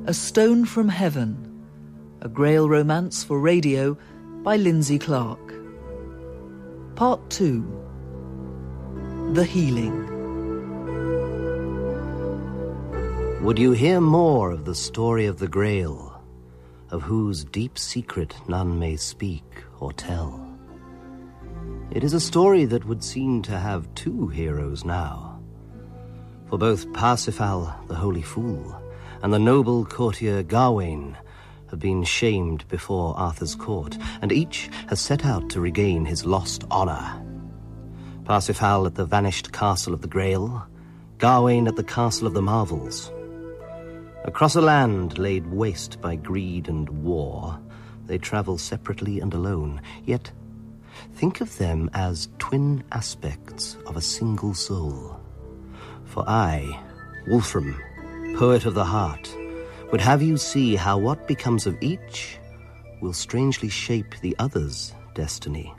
A Stone from Heaven, a Grail romance for radio by Lindsay Clark. Part 2. The Healing. Would you hear more of the story of the Grail, of whose deep secret none may speak or tell? It is a story that would seem to have two heroes now. For both Parsifal, the Holy Fool, and the noble courtier Gawain have been shamed before Arthur's court, and each has set out to regain his lost honor. Parsifal at the vanished castle of the Grail, Gawain at the castle of the Marvels. Across a land laid waste by greed and war, they travel separately and alone, yet think of them as twin aspects of a single soul. For I, Wolfram, poet of the heart, would have you see how what becomes of each will strangely shape the other's destiny.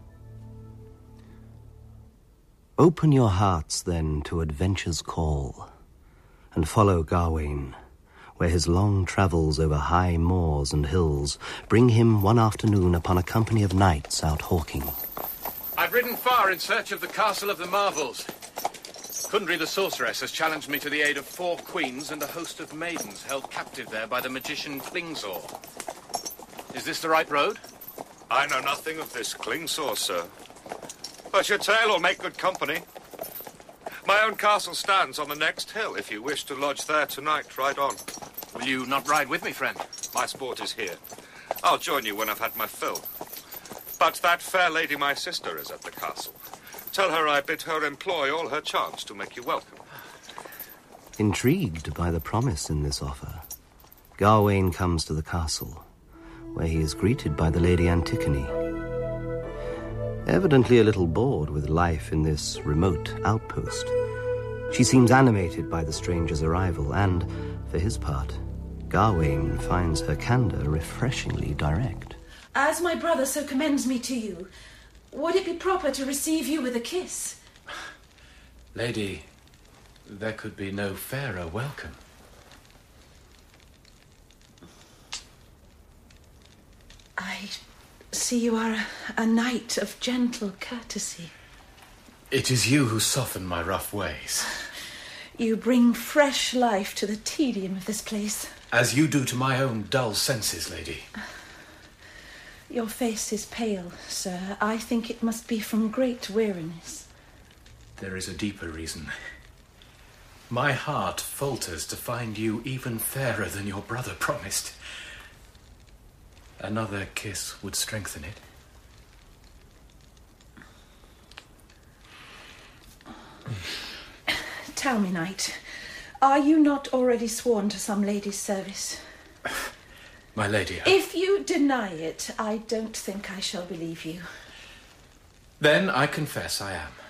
Open your hearts, then, to adventure's call, and follow Gawain, where his long travels over high moors and hills bring him one afternoon upon a company of knights out hawking. I've ridden far in search of the Castle of the Marvels. Kundry the sorceress has challenged me to the aid of 4 queens and a host of maidens held captive there by the magician Klingsor. Is this the right road? I know nothing of this Klingsor, sir. But your tale will make good company. My own castle stands on the next hill. If you wish to lodge there tonight, ride on. Will you not ride with me, friend? My sport is here. I'll join you when I've had my fill. But that fair lady, my sister, is at the castle. Tell her I bid her employ all her charms to make you welcome. Intrigued by the promise in this offer, Gawain comes to the castle, where he is greeted by the Lady Antigone. Evidently a little bored with life in this remote outpost, she seems animated by the stranger's arrival, and, for his part, Gawain finds her candor refreshingly direct. As my brother so commends me to you, would it be proper to receive you with a kiss? Lady, there could be no fairer welcome. I see you are a knight of gentle courtesy. It is you who soften my rough ways. You bring fresh life to the tedium of this place. As you do to my own dull senses, lady. Your face is pale, sir. I think it must be from great weariness. There is a deeper reason. My heart falters to find you even fairer than your brother promised. Another kiss would strengthen it. Tell me, knight, are you not already sworn to some lady's service? My lady, If you deny it, I don't think I shall believe you. Then I confess I am.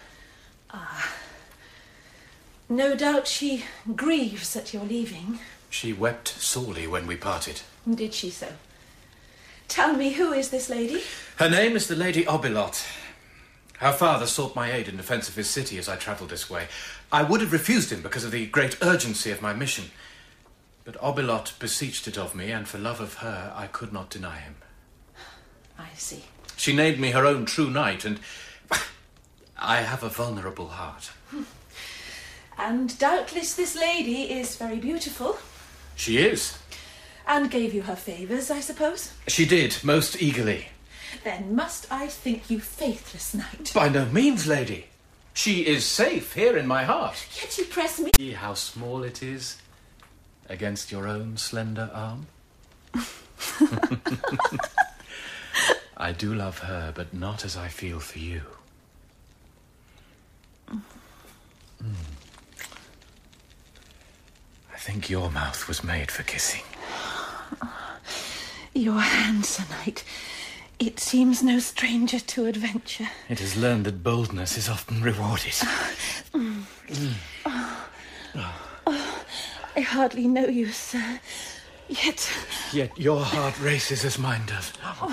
No doubt she grieves at your leaving. She wept sorely when we parted. Did she so? Tell me, who is this lady? Her name is the Lady Obilot. Her father sought my aid in defense of his city as I travelled this way. I would have refused him because of the great urgency of my mission. But Obilot beseeched it of me, and for love of her, I could not deny him. I see. She named me her own true knight, and I have a vulnerable heart. And doubtless this lady is very beautiful. She is. And gave you her favours, I suppose? She did, most eagerly. Then must I think you faithless, knight? By no means, lady. She is safe here in my heart. Yet you press me. See how small it is against your own slender arm? I do love her, but not as I feel for you. I think your mouth was made for kissing. Your hand, Sir Knight. It seems no stranger to adventure. It has learned that boldness is often rewarded. I hardly know you, sir. Yet your heart races as mine does.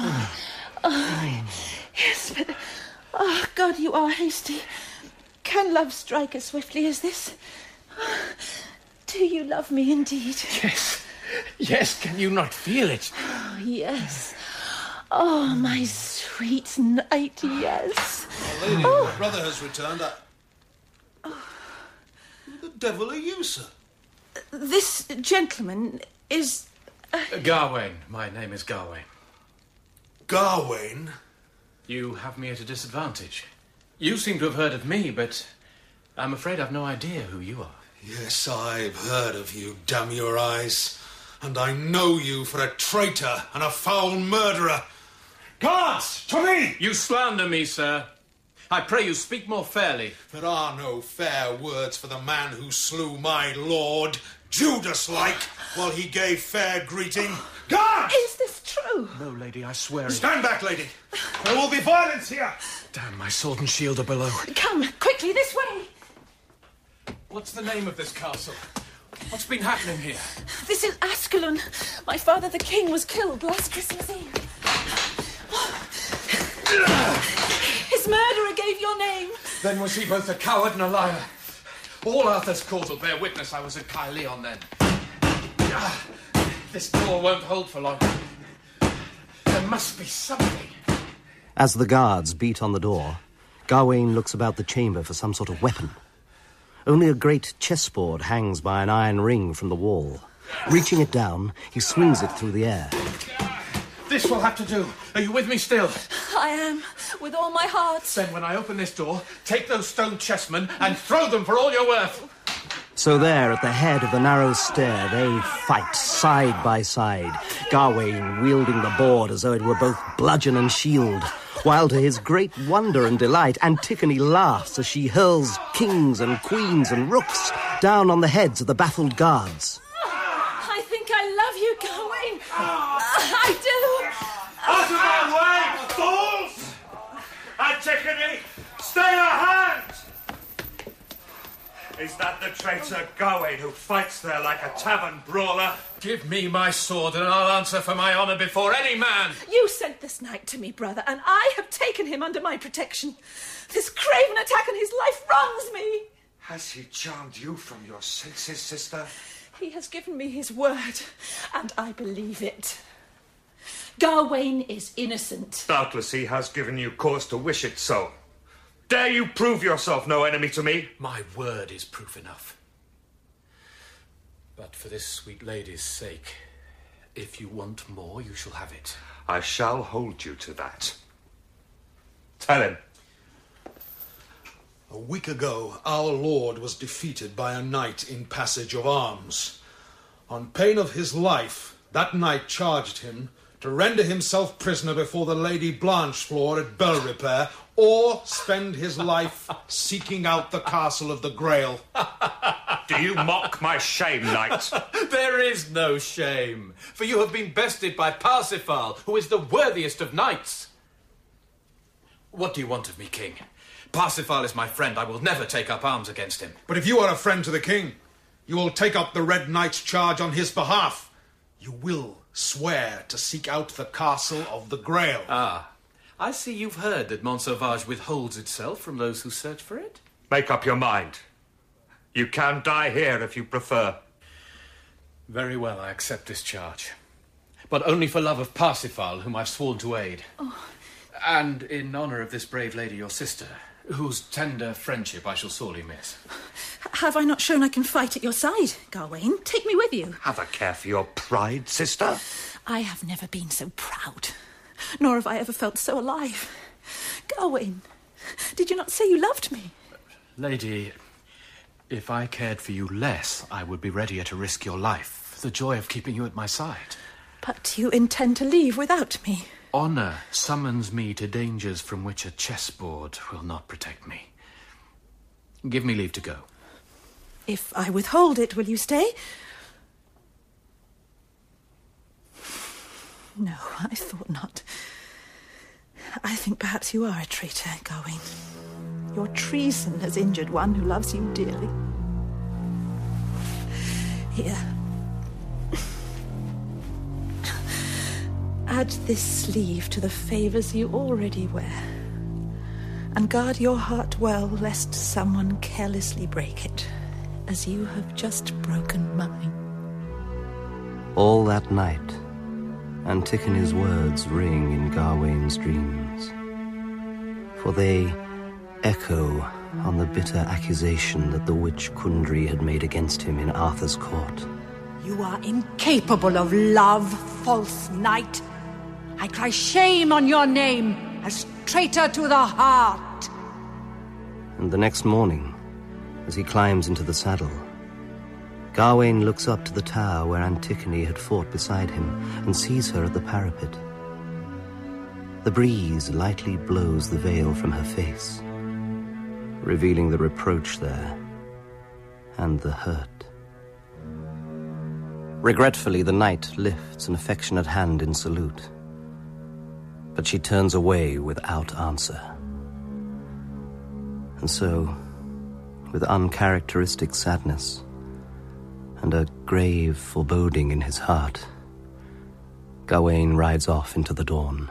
Yes, but... Oh, God, you are hasty. Can love strike as swiftly as this? Do you love me indeed? Yes. Yes, can you not feel it? Oh, yes. Oh, my sweet knight, yes. Lady, my brother has returned. Who the devil are you, sir? This gentleman is... Gawain. My name is Gawain. Gawain? You have me at a disadvantage. You seem to have heard of me, but I'm afraid I've no idea who you are. Yes, I've heard of you, damn your eyes. And I know you for a traitor and a foul murderer. Guards, to me! You slander me, sir. I pray you speak more fairly. There are no fair words for the man who slew my lord, Judas-like, while he gave fair greeting. Guards! Is this true? No, lady, I swear it. Stand back, lady. There will be violence here. Damn, my sword and shield are below. Come, quickly, this way. What's the name of this castle? What's been happening here? This is Ascalon. My father, the king, was killed last Christmas Eve. His murderer gave your name. Then was he both a coward and a liar? All Arthur's court will bear witness I was at Caerleon then. This door won't hold for long. There must be something. As the guards beat on the door, Gawain looks about the chamber for some sort of weapon. Only a great chessboard hangs by an iron ring from the wall. Reaching it down, he swings it through the air. This will have to do. Are you with me still? I am, with all my heart. Then when I open this door, take those stone chessmen and throw them for all you're worth. So there, at the head of the narrow stair, they fight side by side, Gawain wielding the board as though it were both bludgeon and shield, while to his great wonder and delight, Antigone laughs as she hurls kings and queens and rooks down on the heads of the baffled guards. I think I love you, Gawain. I do. Out of my way, fools! Antigone, stay your hands! Is that the traitor Gawain who fights there like a tavern brawler? Give me my sword and I'll answer for my honour before any man. You sent this knight to me, brother, and I have taken him under my protection. This craven attack on his life wrongs me. Has he charmed you from your senses, sister? He has given me his word, and I believe it. Gawain is innocent. Doubtless he has given you cause to wish it so. Dare you prove yourself no enemy to me? My word is proof enough. But for this sweet lady's sake, if you want more, you shall have it. I shall hold you to that. Tell him. A week ago, our lord was defeated by a knight in passage of arms. On pain of his life, that knight charged him to render himself prisoner before the Lady Blanchefleur at Bell Repair, or spend his life seeking out the castle of the Grail. Do you mock my shame, knight? There is no shame, for you have been bested by Parsifal, who is the worthiest of knights. What do you want of me, king? Parsifal is my friend. I will never take up arms against him. But if you are a friend to the king, you will take up the Red Knight's charge on his behalf. You will swear to seek out the castle of the Grail. Ah, I see you've heard that Mont Sauvage withholds itself from those who search for it. Make up your mind. You can die here if you prefer. Very well, I accept this charge. But only for love of Parsifal, whom I've sworn to aid. Oh. And in honour of this brave lady, your sister, whose tender friendship I shall sorely miss. Have I not shown I can fight at your side, Gawain? Take me with you. Have a care for your pride, sister. I have never been so proud, nor have I ever felt so alive. Gawain, did you not say you loved me? Lady, if I cared for you less, I would be readier to risk your life for the joy of keeping you at my side. But you intend to leave without me. Honour summons me to dangers from which a chessboard will not protect me. Give me leave to go. If I withhold it, will you stay? No, I thought not. I think perhaps you are a traitor, Gawain. Your treason has injured one who loves you dearly. Here. Add this sleeve to the favours you already wear, and guard your heart well, lest someone carelessly break it, as you have just broken mine. All that night, Antigone's words ring in Gawain's dreams, for they echo on the bitter accusation that the witch Kundry had made against him in Arthur's court. You are incapable of love, false knight. I cry shame on your name as traitor to the heart. And the next morning, as he climbs into the saddle, Gawain looks up to the tower where Antigone had fought beside him and sees her at the parapet. The breeze lightly blows the veil from her face, revealing the reproach there and the hurt. Regretfully, the knight lifts an affectionate hand in salute, but she turns away without answer. And so, with uncharacteristic sadness and a grave foreboding in his heart, Gawain rides off into the dawn.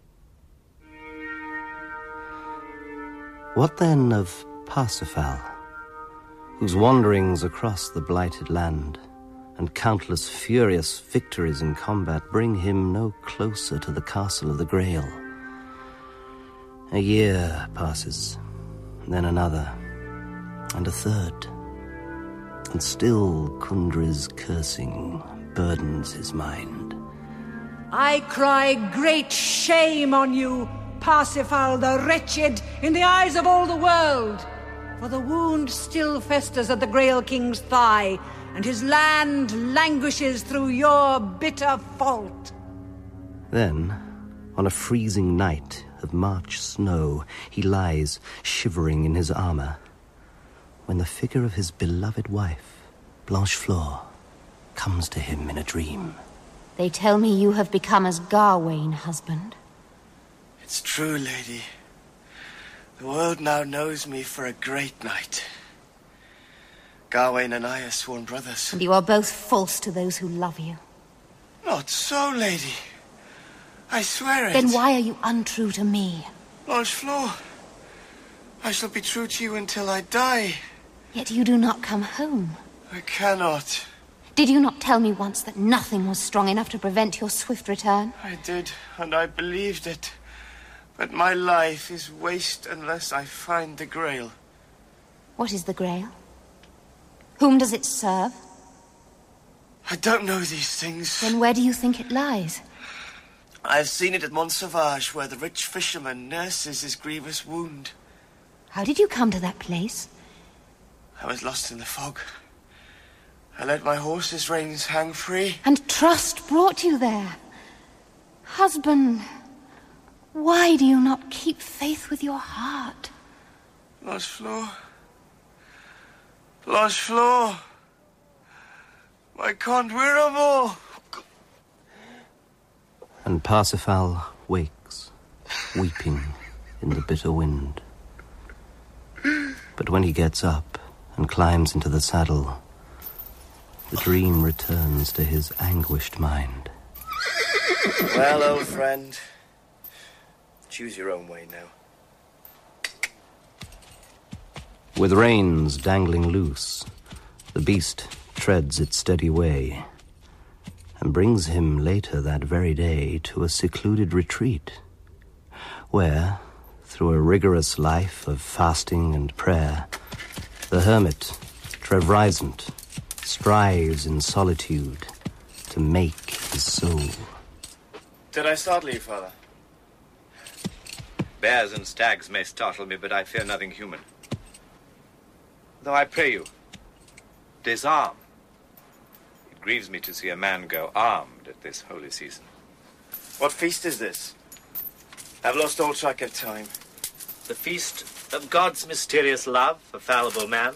What then of Parsifal, whose wanderings across the blighted land and countless furious victories in combat bring him no closer to the castle of the Grail? A year passes, then another, and a third, and still Kundry's cursing burdens his mind. I cry great shame on you, Parsifal the wretched, in the eyes of all the world, for the wound still festers at the Grail King's thigh, and his land languishes through your bitter fault. Then, on a freezing night of March snow, he lies shivering in his armor, when the figure of his beloved wife, Blanchefleur, comes to him in a dream. They tell me you have become as Gawain, husband. It's true, lady. The world now knows me for a great knight. Gawain and I are sworn brothers. And you are both false to those who love you. Not so, lady. I swear it. Then why are you untrue to me? Blanchefleur, I shall be true to you until I die. Yet you do not come home. I cannot. Did you not tell me once that nothing was strong enough to prevent your swift return? I did, and I believed it. But my life is waste unless I find the Grail. What is the Grail? Whom does it serve? I don't know these things. Then where do you think it lies? I've seen it at Mont Sauvage, where the rich fisherman nurses his grievous wound. How did you come to that place? I was lost in the fog. I let my horse's reins hang free. And trust brought you there. Husband, why do you not keep faith with your heart? Blanchefleur. Blanchefleur. My Count Wiramo. And Parsifal wakes, weeping in the bitter wind. But when he gets up and climbs into the saddle, the dream returns to his anguished mind. Well, old friend, choose your own way now. With reins dangling loose, the beast treads its steady way, and brings him later that very day to a secluded retreat, where, through a rigorous life of fasting and prayer, the hermit, Trevrisant, strives in solitude to make his soul. Did I startle you, Father? Bears and stags may startle me, but I fear nothing human. Though I pray you, disarm. It grieves me to see a man go armed at this holy season. What feast is this? I've lost all track of time. The feast of God's mysterious love for fallible man.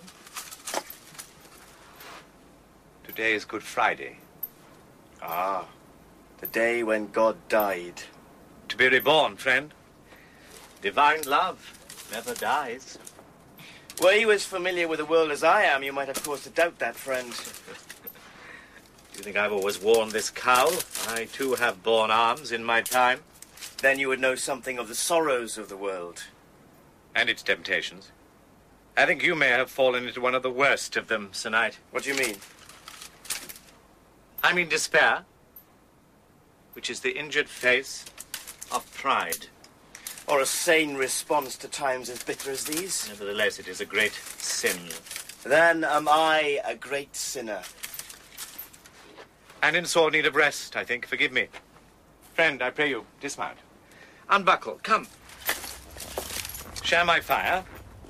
Today is Good Friday. Ah, the day when God died. To be reborn, friend. Divine love never dies. Were you as familiar with the world as I am, you might have cause to doubt that, friend. Do you think I've always worn this cowl? I, too, have borne arms in my time. Then you would know something of the sorrows of the world. And its temptations. I think you may have fallen into one of the worst of them, Sir Knight. What do you mean? I mean despair, which is the injured face of pride. Or a sane response to times as bitter as these. Nevertheless, it is a great sin. Then am I a great sinner. And in sore need of rest, I think. Forgive me. Friend, I pray you, dismount. Unbuckle, come. Share my fire.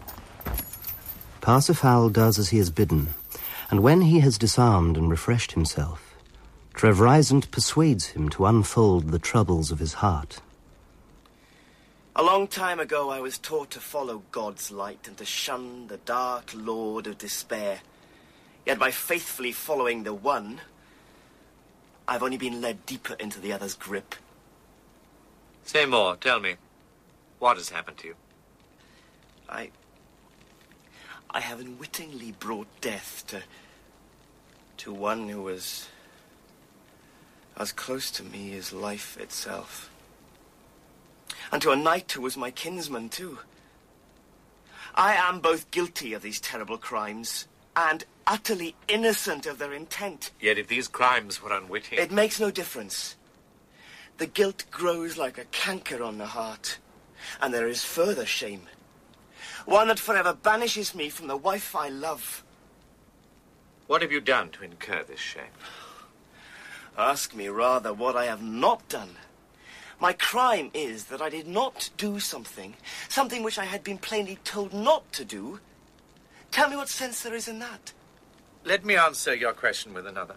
Parsifal does as he is bidden, and when he has disarmed and refreshed himself, Trevrysant persuades him to unfold the troubles of his heart. A long time ago I was taught to follow God's light and to shun the dark lord of despair. Yet by faithfully following the one, I've only been led deeper into the other's grip. Say more, tell me. What has happened to you? I have unwittingly brought death to one who was as close to me as life itself. And to a knight who was my kinsman, too. I am both guilty of these terrible crimes and utterly innocent of their intent. Yet if these crimes were unwitting... It makes no difference. The guilt grows like a canker on the heart. And there is further shame. One that forever banishes me from the wife I love. What have you done to incur this shame? Ask me rather what I have not done. My crime is that I did not do something which I had been plainly told not to do. Tell me what sense there is in that. Let me answer your question with another.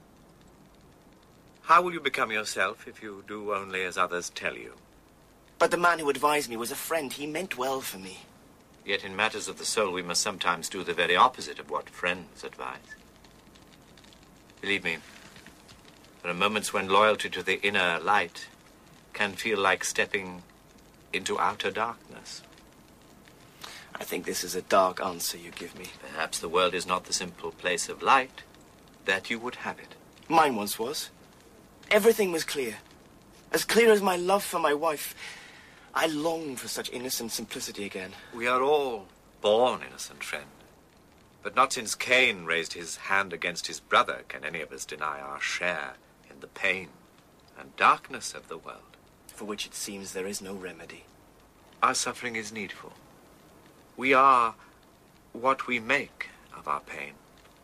How will you become yourself if you do only as others tell you? But the man who advised me was a friend. He meant well for me. Yet in matters of the soul, we must sometimes do the very opposite of what friends advise. Believe me, there are moments when loyalty to the inner light can feel like stepping into outer darkness. I think this is a dark answer you give me. Perhaps the world is not the simple place of light that you would have it. Mine once was. Everything was clear. As clear as my love for my wife. I longed for such innocent simplicity again. We are all born innocent, friend. But not since Cain raised his hand against his brother can any of us deny our share in the pain and darkness of the world. For which it seems there is no remedy. Our suffering is needful. We are what we make of our pain.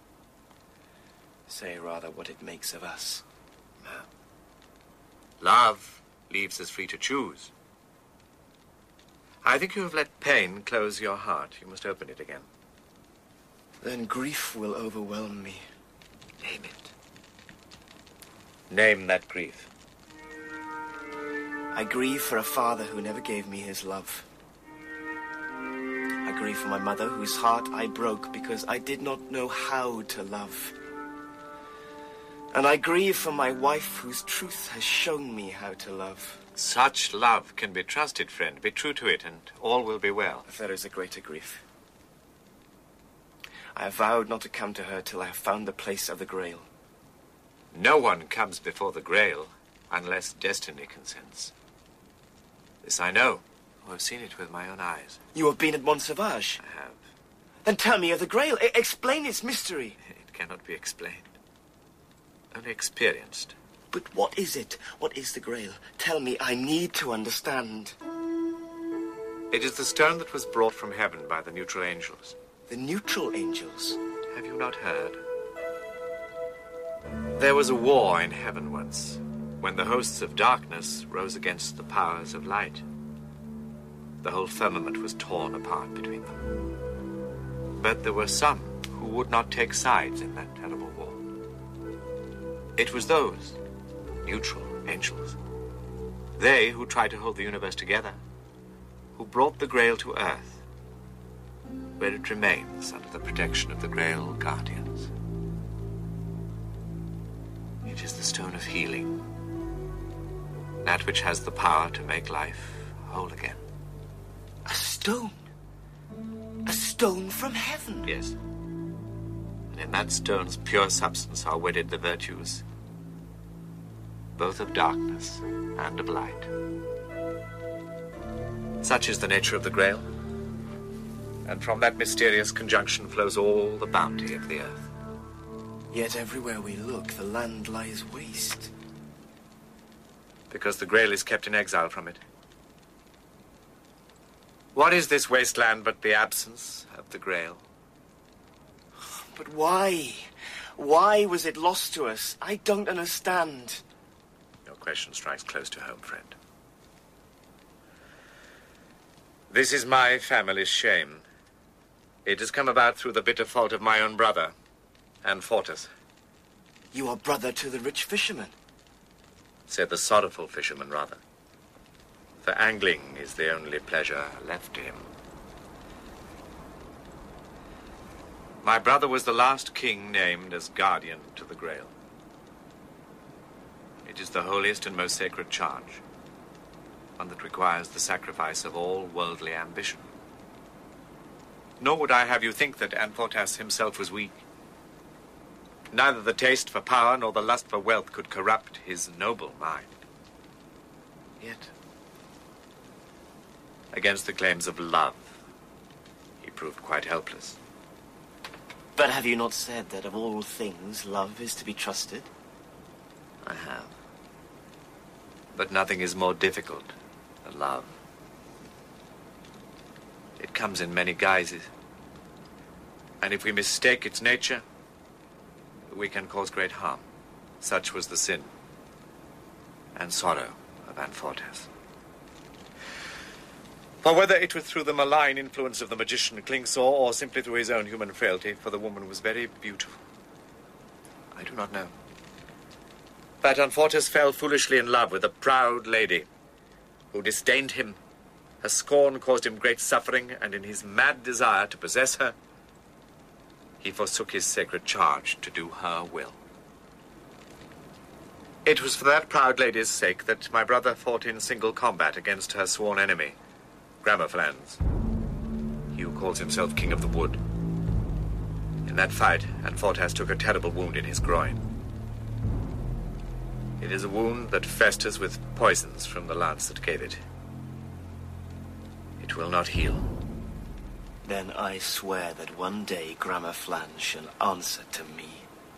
Say rather what it makes of us. Love leaves us free to choose. I think you have let pain close your heart. You must open it again. Then grief will overwhelm me. Name it. Name that grief. I grieve for a father who never gave me his love. I grieve for my mother whose heart I broke because I did not know how to love. And I grieve for my wife whose truth has shown me how to love. Such love can be trusted, friend. Be true to it, and all will be well. If there is a greater grief. I have vowed not to come to her till I have found the place of the Grail. No one comes before the Grail unless destiny consents. This I know. I have seen it with my own eyes. You have been at Montsauvage? I have. Then tell me of the Grail. Explain its mystery. It cannot be explained. Only experienced. But what is it? What is the Grail? Tell me, I need to understand. It is the stone that was brought from heaven by the neutral angels. The neutral angels? Have you not heard? There was a war in heaven once, when the hosts of darkness rose against the powers of light. The whole firmament was torn apart between them. But there were some who would not take sides in that terrible war. It was those neutral angels, they who tried to hold the universe together, who brought the Grail to Earth, where it remains under the protection of the Grail Guardians. It is the stone of healing, that which has the power to make life whole again. A stone? A stone from heaven? Yes. And in that stone's pure substance are wedded the virtues, both of darkness and of light. Such is the nature of the Grail, and from that mysterious conjunction flows all the bounty of the earth. Yet everywhere we look, the land lies waste. Because the Grail is kept in exile from it. What is this wasteland but the absence of the Grail? But why? Why was it lost to us? I don't understand. Your question strikes close to home, friend. This is my family's shame. It has come about through the bitter fault of my own brother, Anfortas. You are brother to the rich fisherman. Said the sorrowful fisherman, rather. For angling is the only pleasure left to him. My brother was the last king named as guardian to the Grail. It is the holiest and most sacred charge, one that requires the sacrifice of all worldly ambition. Nor would I have you think that Anfortas himself was weak. Neither the taste for power nor the lust for wealth could corrupt his noble mind. Yet, against the claims of love, he proved quite helpless. But have you not said that of all things, love is to be trusted? I have. But nothing is more difficult than love. It comes in many guises. And if we mistake its nature, we can cause great harm. Such was the sin and sorrow of Anfortas. For whether it was through the malign influence of the magician Klingsor or simply through his own human frailty, for the woman was very beautiful, I do not know. That Anfortas fell foolishly in love with a proud lady who disdained him. Her scorn caused him great suffering, and in his mad desire to possess her, he forsook his sacred charge to do her will. It was for that proud lady's sake that my brother fought in single combat against her sworn enemy, Gramaflans, he who calls himself King of the Wood. In that fight, Anfortas took a terrible wound in his groin. It is a wound that festers with poisons from the lance that gave it. It will not heal. Then I swear that one day Gramaflan shall answer to me.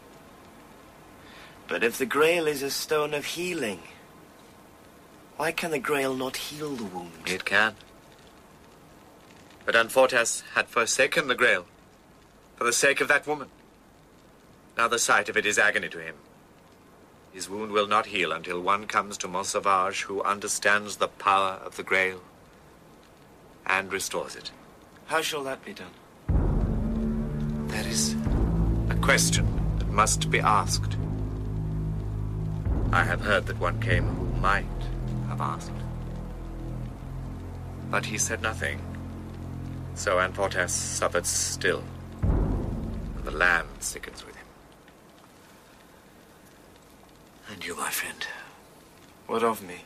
But if the Grail is a stone of healing, why can the Grail not heal the wound? It can. But Anfortas had forsaken the Grail for the sake of that woman. Now the sight of it is agony to him. His wound will not heal until one comes to Mont Sauvage who understands the power of the Grail and restores it. How shall that be done? That is a question that must be asked. I have heard that one came who might have asked. But he said nothing. So Anfortas suffered still, and the land sickens with him. And you, my friend, what of me?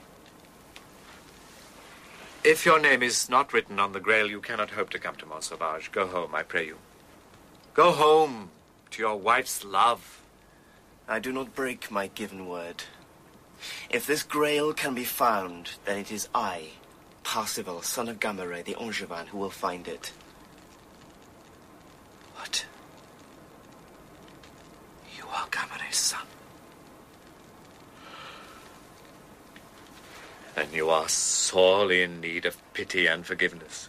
If your name is not written on the Grail, you cannot hope to come to Mont Sauvage. Go home, I pray you. Go home to your wife's love. I do not break my given word. If this Grail can be found, then it is I, Parzival, son of Gamere, the Angevin, who will find it. What? You are Gamere's son? Then you are sorely in need of pity and forgiveness.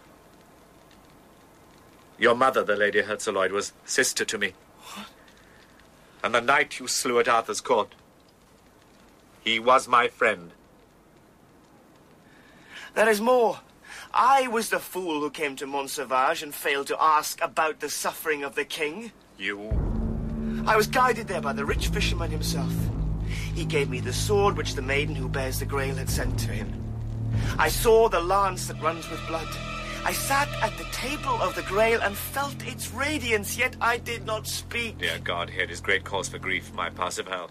Your mother, the Lady Herzeloid, was sister to me. What? And the knight you slew at Arthur's court, he was my friend. There is more. I was the fool who came to Mont Sauvage and failed to ask about the suffering of the king. You? I was guided there by the rich fisherman himself. He gave me the sword which the maiden who bears the Grail had sent to him. I saw the lance that runs with blood. I sat at the table of the Grail and felt its radiance, yet I did not speak. Dear God, here is great cause for grief, my Parzival.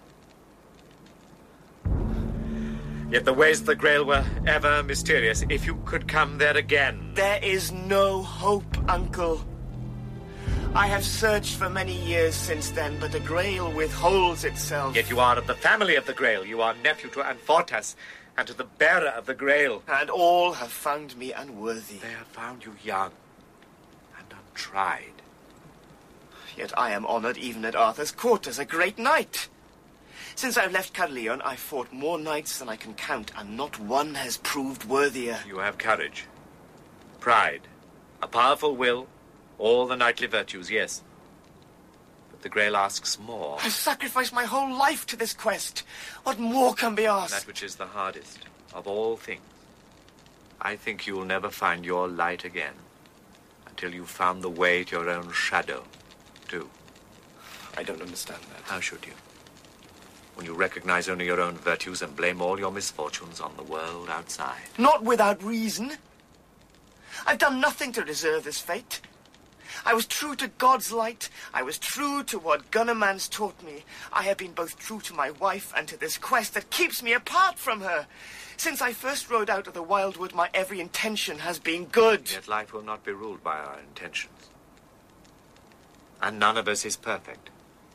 Yet the ways of the Grail were ever mysterious. If you could come there again... There is no hope, uncle. I have searched for many years since then, but the Grail withholds itself. Yet you are of the family of the Grail. You are nephew to Anfortas, and to the bearer of the Grail. And all have found me unworthy. They have found you young and untried. Yet I am honored even at Arthur's court as a great knight. Since I've left Caerleon, I've fought more knights than I can count, and not one has proved worthier. You have courage, pride, a powerful will, all the knightly virtues, yes. But the Grail asks more. I've sacrificed my whole life to this quest. What more can be asked? That which is the hardest of all things. I think you'll never find your light again until you've found the way to your own shadow, too. I don't understand that. How should you? When you recognize only your own virtues and blame all your misfortunes on the world outside. Not without reason. I've done nothing to deserve this fate. I was true to God's light. I was true to what Gunnerman's taught me. I have been both true to my wife and to this quest that keeps me apart from her. Since I first rode out of the wildwood, my every intention has been good. Yet life will not be ruled by our intentions. And none of us is perfect.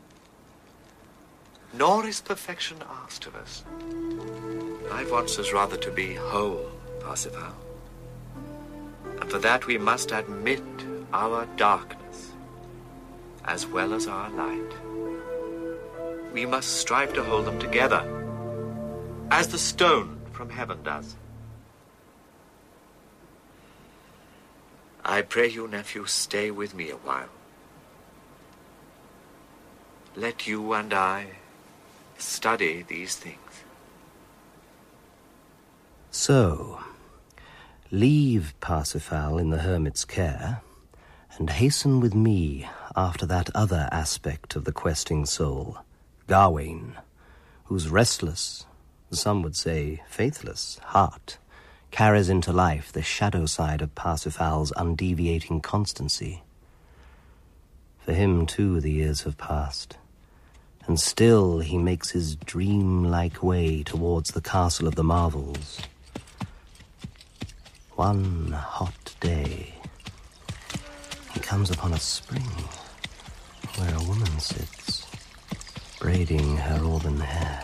Nor is perfection asked of us. Life wants us rather to be whole, Parsifal. And for that we must admit our darkness, as well as our light. We must strive to hold them together, as the stone from heaven does. I pray you, nephew, stay with me a while. Let you and I study these things. So, leave Parsifal in the hermit's care, and hasten with me after that other aspect of the questing soul, Gawain, whose restless, some would say faithless, heart carries into life the shadow side of Parsifal's undeviating constancy. For him, too, the years have passed, and still he makes his dream-like way towards the castle of the marvels. One hot day, he comes upon a spring where a woman sits, braiding her auburn hair.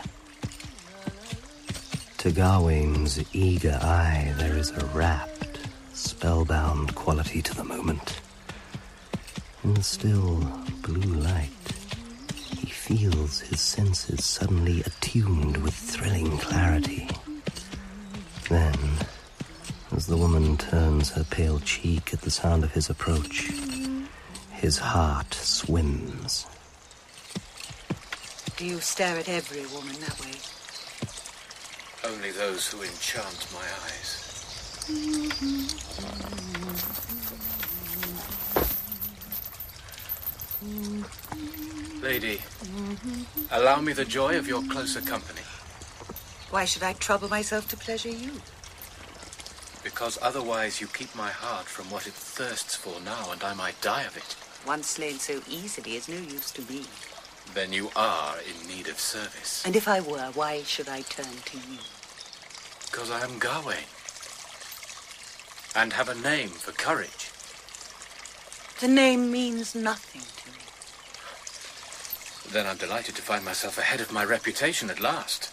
To Gawain's eager eye, there is a rapt, spellbound quality to the moment. In the still blue light, he feels his senses suddenly attuned with thrilling clarity. Then, as the woman turns her pale cheek at the sound of his approach, his heart swims. Do you stare at every woman that way? Only those who enchant my eyes. Lady, allow me the joy of your closer company. Why should I trouble myself to pleasure you? Because otherwise you keep my heart from what it thirsts for now, and I might die of it. One slain so easily is no use to me. Then you are in need of service. And if I were, why should I turn to you? Because I am Gawain, and have a name for courage. The name means nothing to me. Then I'm delighted to find myself ahead of my reputation at last.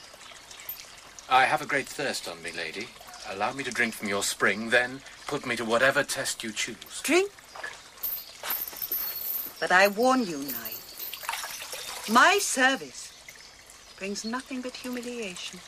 I have a great thirst on me, lady. Allow me to drink from your spring, then put me to whatever test you choose. Drink? But I warn you, knight, my service brings nothing but humiliation.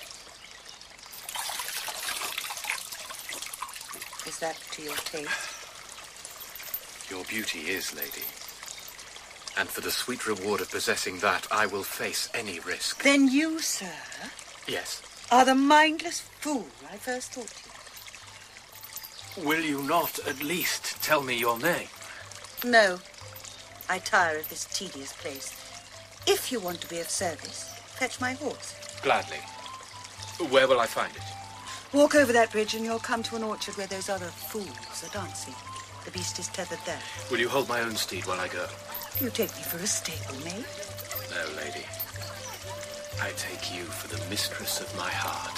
Is that to your taste? Your beauty is, lady. And for the sweet reward of possessing that, I will face any risk. Then you, sir, Yes. are the mindless fool I first thought you. Will you not at least tell me your name? No. I tire of this tedious place. If you want to be of service, fetch my horse. Gladly. Where will I find it? Walk over that bridge and you'll come to an orchard where those other fools are dancing. The beast is tethered there. Will you hold my own steed while I go? You take me for a stable maid? No, lady. I take you for the mistress of my heart.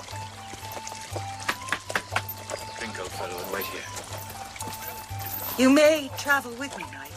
Drink, old fellow, and wait here. You may travel with me, knight.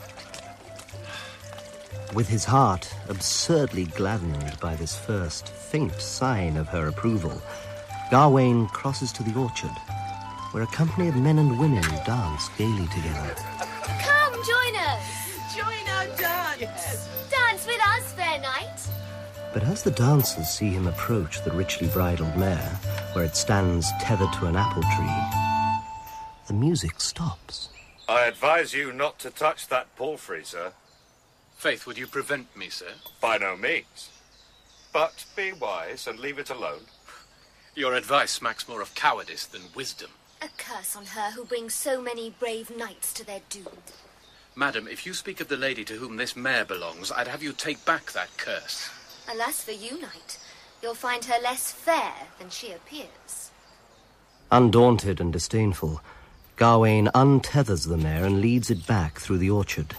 With his heart absurdly gladdened by this first faint sign of her approval, Gawain crosses to the orchard, where a company of men and women dance gaily together. Come, join us! join our dance. Yes. Dance with us, fair knight. But as the dancers see him approach the richly bridled mare, where it stands tethered to an apple tree, the music stops. I advise you not to touch that palfrey, sir. Faith, would you prevent me, sir? By no means. But be wise and leave it alone. Your advice smacks more of cowardice than wisdom. A curse on her who brings so many brave knights to their doom. Madam, if you speak of the lady to whom this mare belongs, I'd have you take back that curse. Alas for you, knight. You'll find her less fair than she appears. Undaunted and disdainful, Gawain untethers the mare and leads it back through the orchard.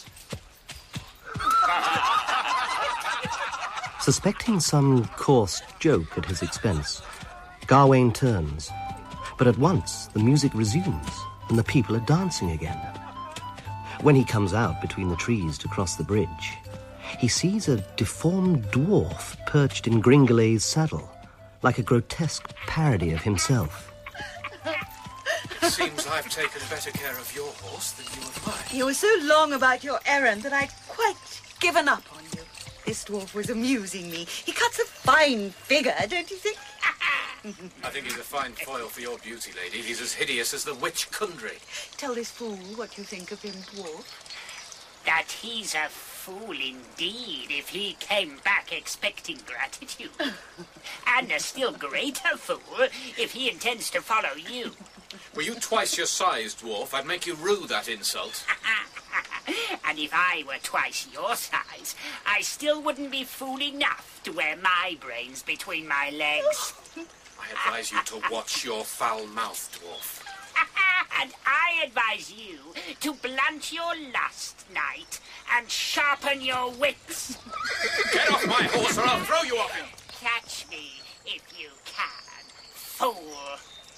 Suspecting some coarse joke at his expense, Gawain turns. But at once, the music resumes, and the people are dancing again. When he comes out between the trees to cross the bridge, he sees a deformed dwarf perched in Gringolet's saddle, like a grotesque parody of himself. It seems I've taken better care of your horse than you of mine. You were so long about your errand that I'd quite given up on you. This dwarf was amusing me. He cuts a fine figure, don't you think? I think he's a fine foil for your beauty, lady. He's as hideous as the witch Kundry. Tell this fool what you think of him, dwarf. That he's a fool indeed if he came back expecting gratitude. And a still greater fool if he intends to follow you. Were you twice your size, dwarf, I'd make you rue that insult. And if I were twice your size, I still wouldn't be fool enough to wear my brains between my legs. I advise you to watch your foul mouth, dwarf. And I advise you to blunt your lust, knight, and sharpen your wits. Get off my horse or I'll throw you off him. Catch me if you can, fool.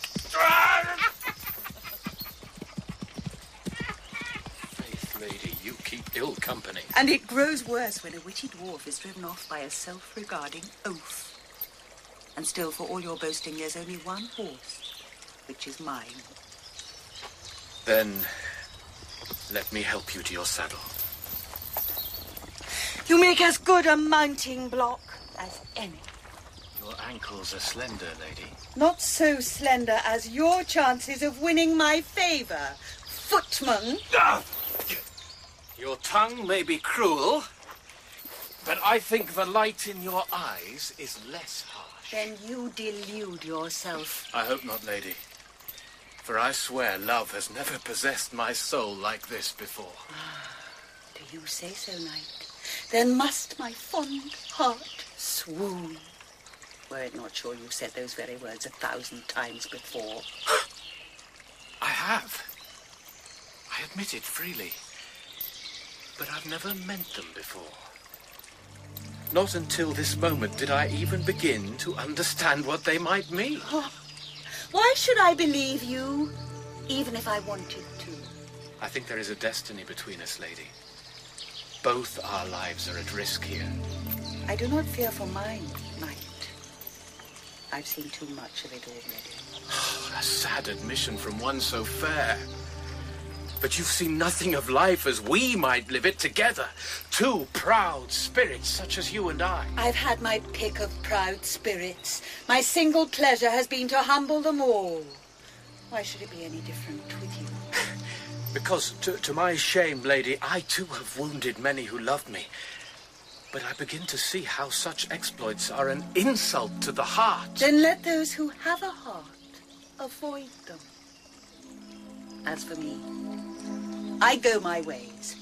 Faith, lady, you keep ill company. And it grows worse when a witty dwarf is driven off by a self-regarding oaf. And still, for all your boasting, there's only one horse, which is mine. Then, let me help you to your saddle. You make as good a mounting block as any. Your ankles are slender, lady. Not so slender as your chances of winning my favour, footman. Your tongue may be cruel, but I think the light in your eyes is less harsh. Then you delude yourself. I hope not, lady. For I swear love has never possessed my soul like this before. Do you say so, knight? Then must my fond heart swoon. Were it not sure you said those very words 1,000 times before. I have. I admit it freely. But I've never meant them before. Not until this moment did I even begin to understand what they might mean. Oh, why should I believe you, even if I wanted to? I think there is a destiny between us, lady. Both our lives are at risk here. I do not fear for mine, knight. I've seen too much of it already. Oh, a sad admission from one so fair. But you've seen nothing of life as we might live it together. Two proud spirits such as you and I. I've had my pick of proud spirits. My single pleasure has been to humble them all. Why should it be any different with you? Because, to my shame, lady, I too have wounded many who loved me. But I begin to see how such exploits are an insult to the heart. Then let those who have a heart avoid them. As for me, I go my ways.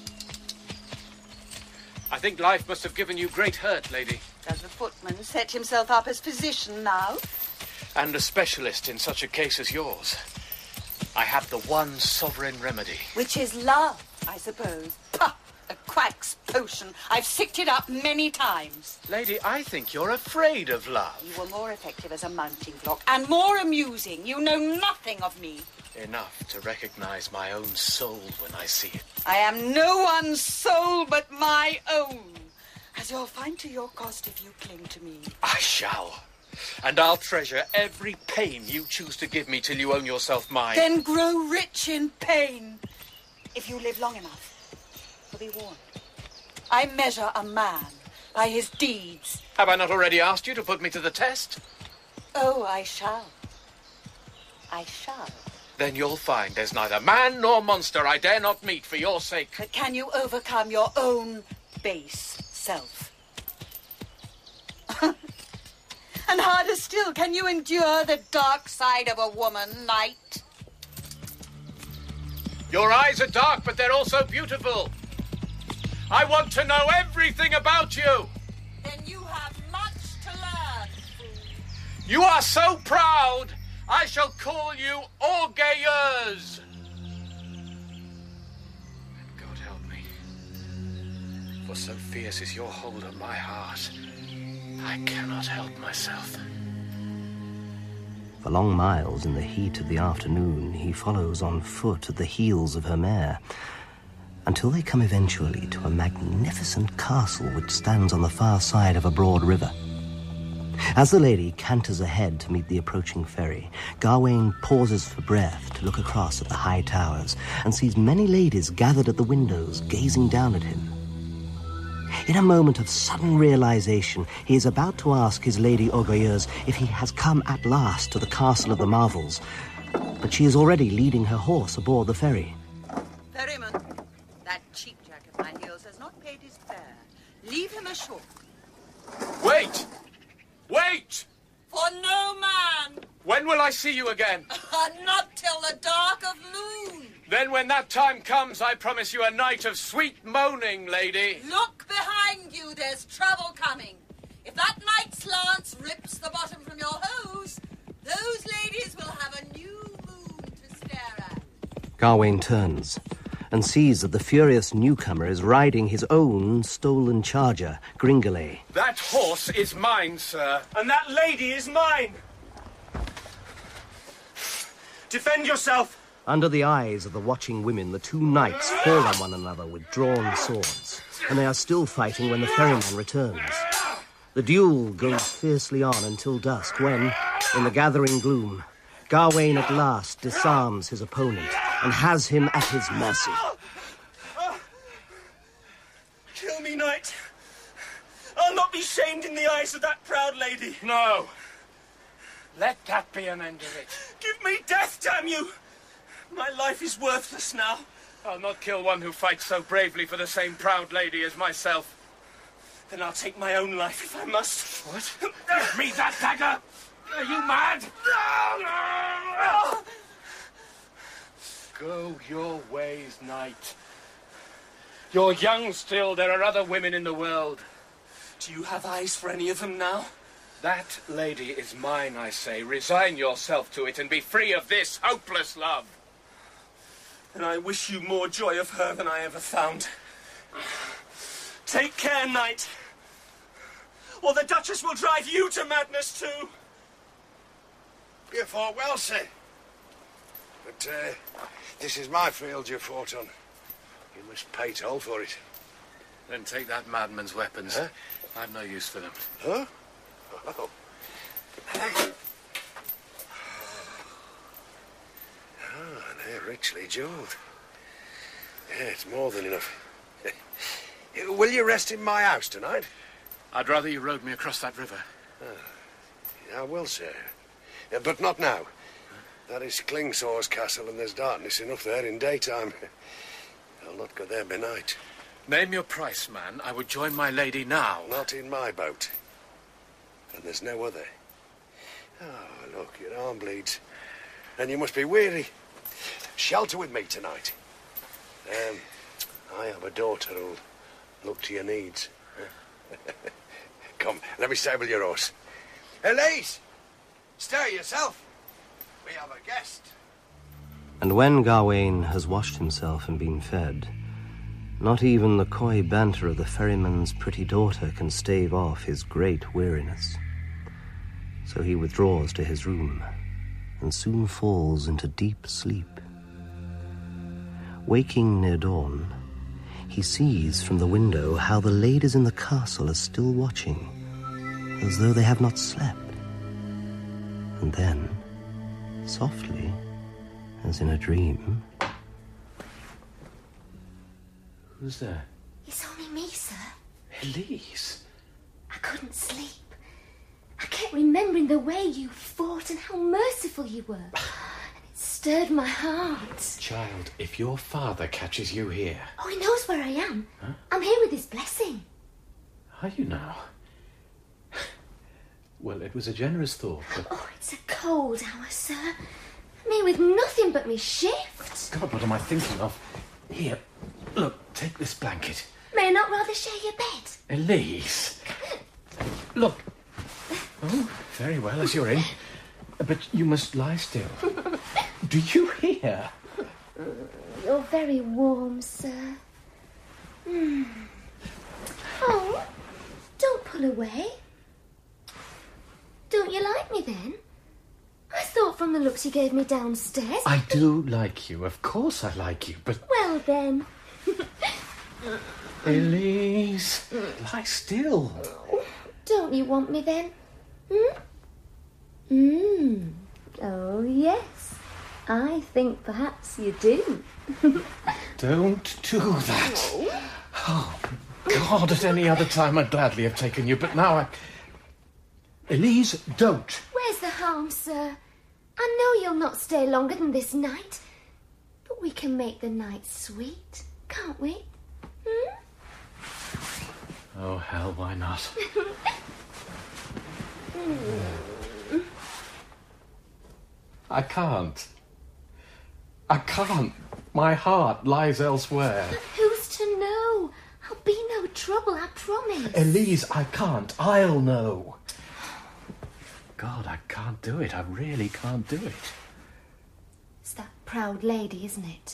I think life must have given you great hurt, lady. Does the footman set himself up as physician now? And a specialist in such a case as yours. I have the one sovereign remedy. Which is love, I suppose. Pah! A quack's potion. I've sicked it up many times. Lady, I think you're afraid of love. You were more effective as a mounting block and more amusing. You know nothing of me. Enough to recognize my own soul when I see it. I am no one's soul but my own. As you'll find to your cost if you cling to me. I shall. And I'll treasure every pain you choose to give me till you own yourself mine. Then grow rich in pain. If you live long enough. For be warned, I measure a man by his deeds. Have I not already asked you to put me to the test? Oh, I shall. I shall. Then you'll find there's neither man nor monster I dare not meet for your sake. But can you overcome your own base self? And harder still, can you endure the dark side of a woman, knight? Your eyes are dark, but they're also beautiful. I want to know everything about you. Then you have much to learn. You are so proud, I shall call you Orgueilleuse. God help me. For so fierce is your hold on my heart, I cannot help myself. For long miles in the heat of the afternoon, he follows on foot at the heels of her mare, until they come eventually to a magnificent castle which stands on the far side of a broad river. As the lady canters ahead to meet the approaching ferry, Gawain pauses for breath to look across at the high towers and sees many ladies gathered at the windows gazing down at him. In a moment of sudden realization, he is about to ask his lady Orgueilleuse if he has come at last to the Castle of the Marvels, but she is already leading her horse aboard the ferry. Ferryman, that cheapjack at my heels has not paid his fare. Leave him ashore. Wait! Wait! For no man! When will I see you again? Not till the dark of moon. Then when that time comes, I promise you a night of sweet moaning, lady. Look behind you, there's trouble coming. If that knight's lance rips the bottom from your hose, those ladies will have a new moon to stare at. Gawain turns and sees that the furious newcomer is riding his own stolen charger, Gringolet. That horse is mine, sir. And that lady is mine. Defend yourself. Under the eyes of the watching women, the two knights fall on one another with drawn swords, and they are still fighting when the ferryman returns. The duel goes fiercely on until dusk when, in the gathering gloom, Gawain at last disarms his opponent and has him at his mercy. Kill me, knight. I'll not be shamed in the eyes of that proud lady. No. Let that be an end of it. Give me death, damn you! My life is worthless now. I'll not kill one who fights so bravely for the same proud lady as myself. Then I'll take my own life if I must. What? Give me that dagger! Are you mad? Go your ways, knight. You're young still. There are other women in the world. Do you have eyes for any of them now? That lady is mine, I say. Resign yourself to it and be free of this hopeless love. And I wish you more joy of her than I ever found. Take care, knight, or the Duchess will drive you to madness too. You fought well, sir. But this is my field you fought on. You must pay toll for it. Then take that madman's weapons. Huh? I've no use for them. Huh? Oh. Ah, they're richly jewelled. Yeah, it's more than enough. Will you rest in my house tonight? I'd rather you rode me across that river. I will, sir. But not now. That is Klingsor's castle, and there's darkness enough there in daytime. I'll not go there by night. Name your price, man. I would join my lady now. Not in my boat. And there's no other. Oh, look, your arm bleeds. And you must be weary. Shelter with me tonight. I have a daughter who'll look to your needs. Come, let me stable your horse. Elise! Stir yourself. We have a guest. And when Gawain has washed himself and been fed, not even the coy banter of the ferryman's pretty daughter can stave off his great weariness. So he withdraws to his room and soon falls into deep sleep. Waking near dawn, he sees from the window how the ladies in the castle are still watching, as though they have not slept. And then, softly, as in a dream, Who's there? It's only me, sir. Elise. I couldn't sleep. I kept remembering the way you fought and how merciful you were. And it stirred my heart. Child, if your father catches you here... Oh, he knows where I am. Huh? I'm here with his blessing. Are you now? Well, it was a generous thought, but... Oh, it's a cold hour, sir. Me with nothing but me shift. God, what am I thinking of? Here, look, take this blanket. May I not rather share your bed? Elise! Look. Oh, very well, as you're in. But you must lie still. Do you hear? You're very warm, sir. Oh, don't pull away. Don't you like me, then? I thought from the looks you gave me downstairs... I do like you. Of course I like you, but... Well, then. Elise, lie still. Don't you want me, then? Oh, yes. I think perhaps you do. Don't do that. Oh, God, at any other time I'd gladly have taken you, but now I... Elise, don't. Where's the harm, sir? I know you'll not stay longer than this night. But we can make the night sweet, can't we? Oh, hell, why not? I can't. My heart lies elsewhere. Who's to know? I'll be no trouble, I promise. Elise, I can't. I'll know. God, I can't do it. I really can't do it. It's that proud lady, isn't it?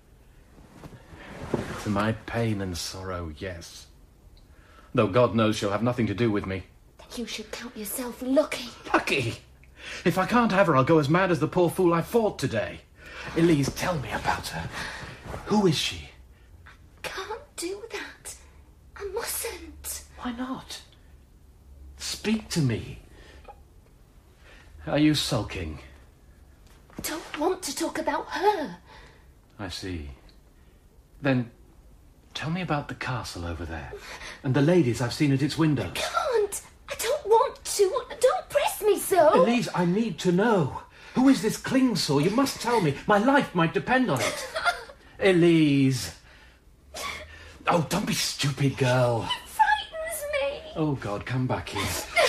To my pain and sorrow, yes. Though God knows she'll have nothing to do with me. You should count yourself lucky. Lucky? If I can't have her, I'll go as mad as the poor fool I fought today. Elise, tell me about her. Who is she? Can't do that. I mustn't. Why not? Speak to me. Are you sulking? Don't want to talk about her. I see. Then tell me about the castle over there. And the ladies I've seen at its windows. I can't. I don't want to. Don't press me so. Elise, I need to know. Who is this Klingsaw? You must tell me. My life might depend on it. Elise. Oh, don't be stupid, girl. It frightens me. Oh, God, come back here.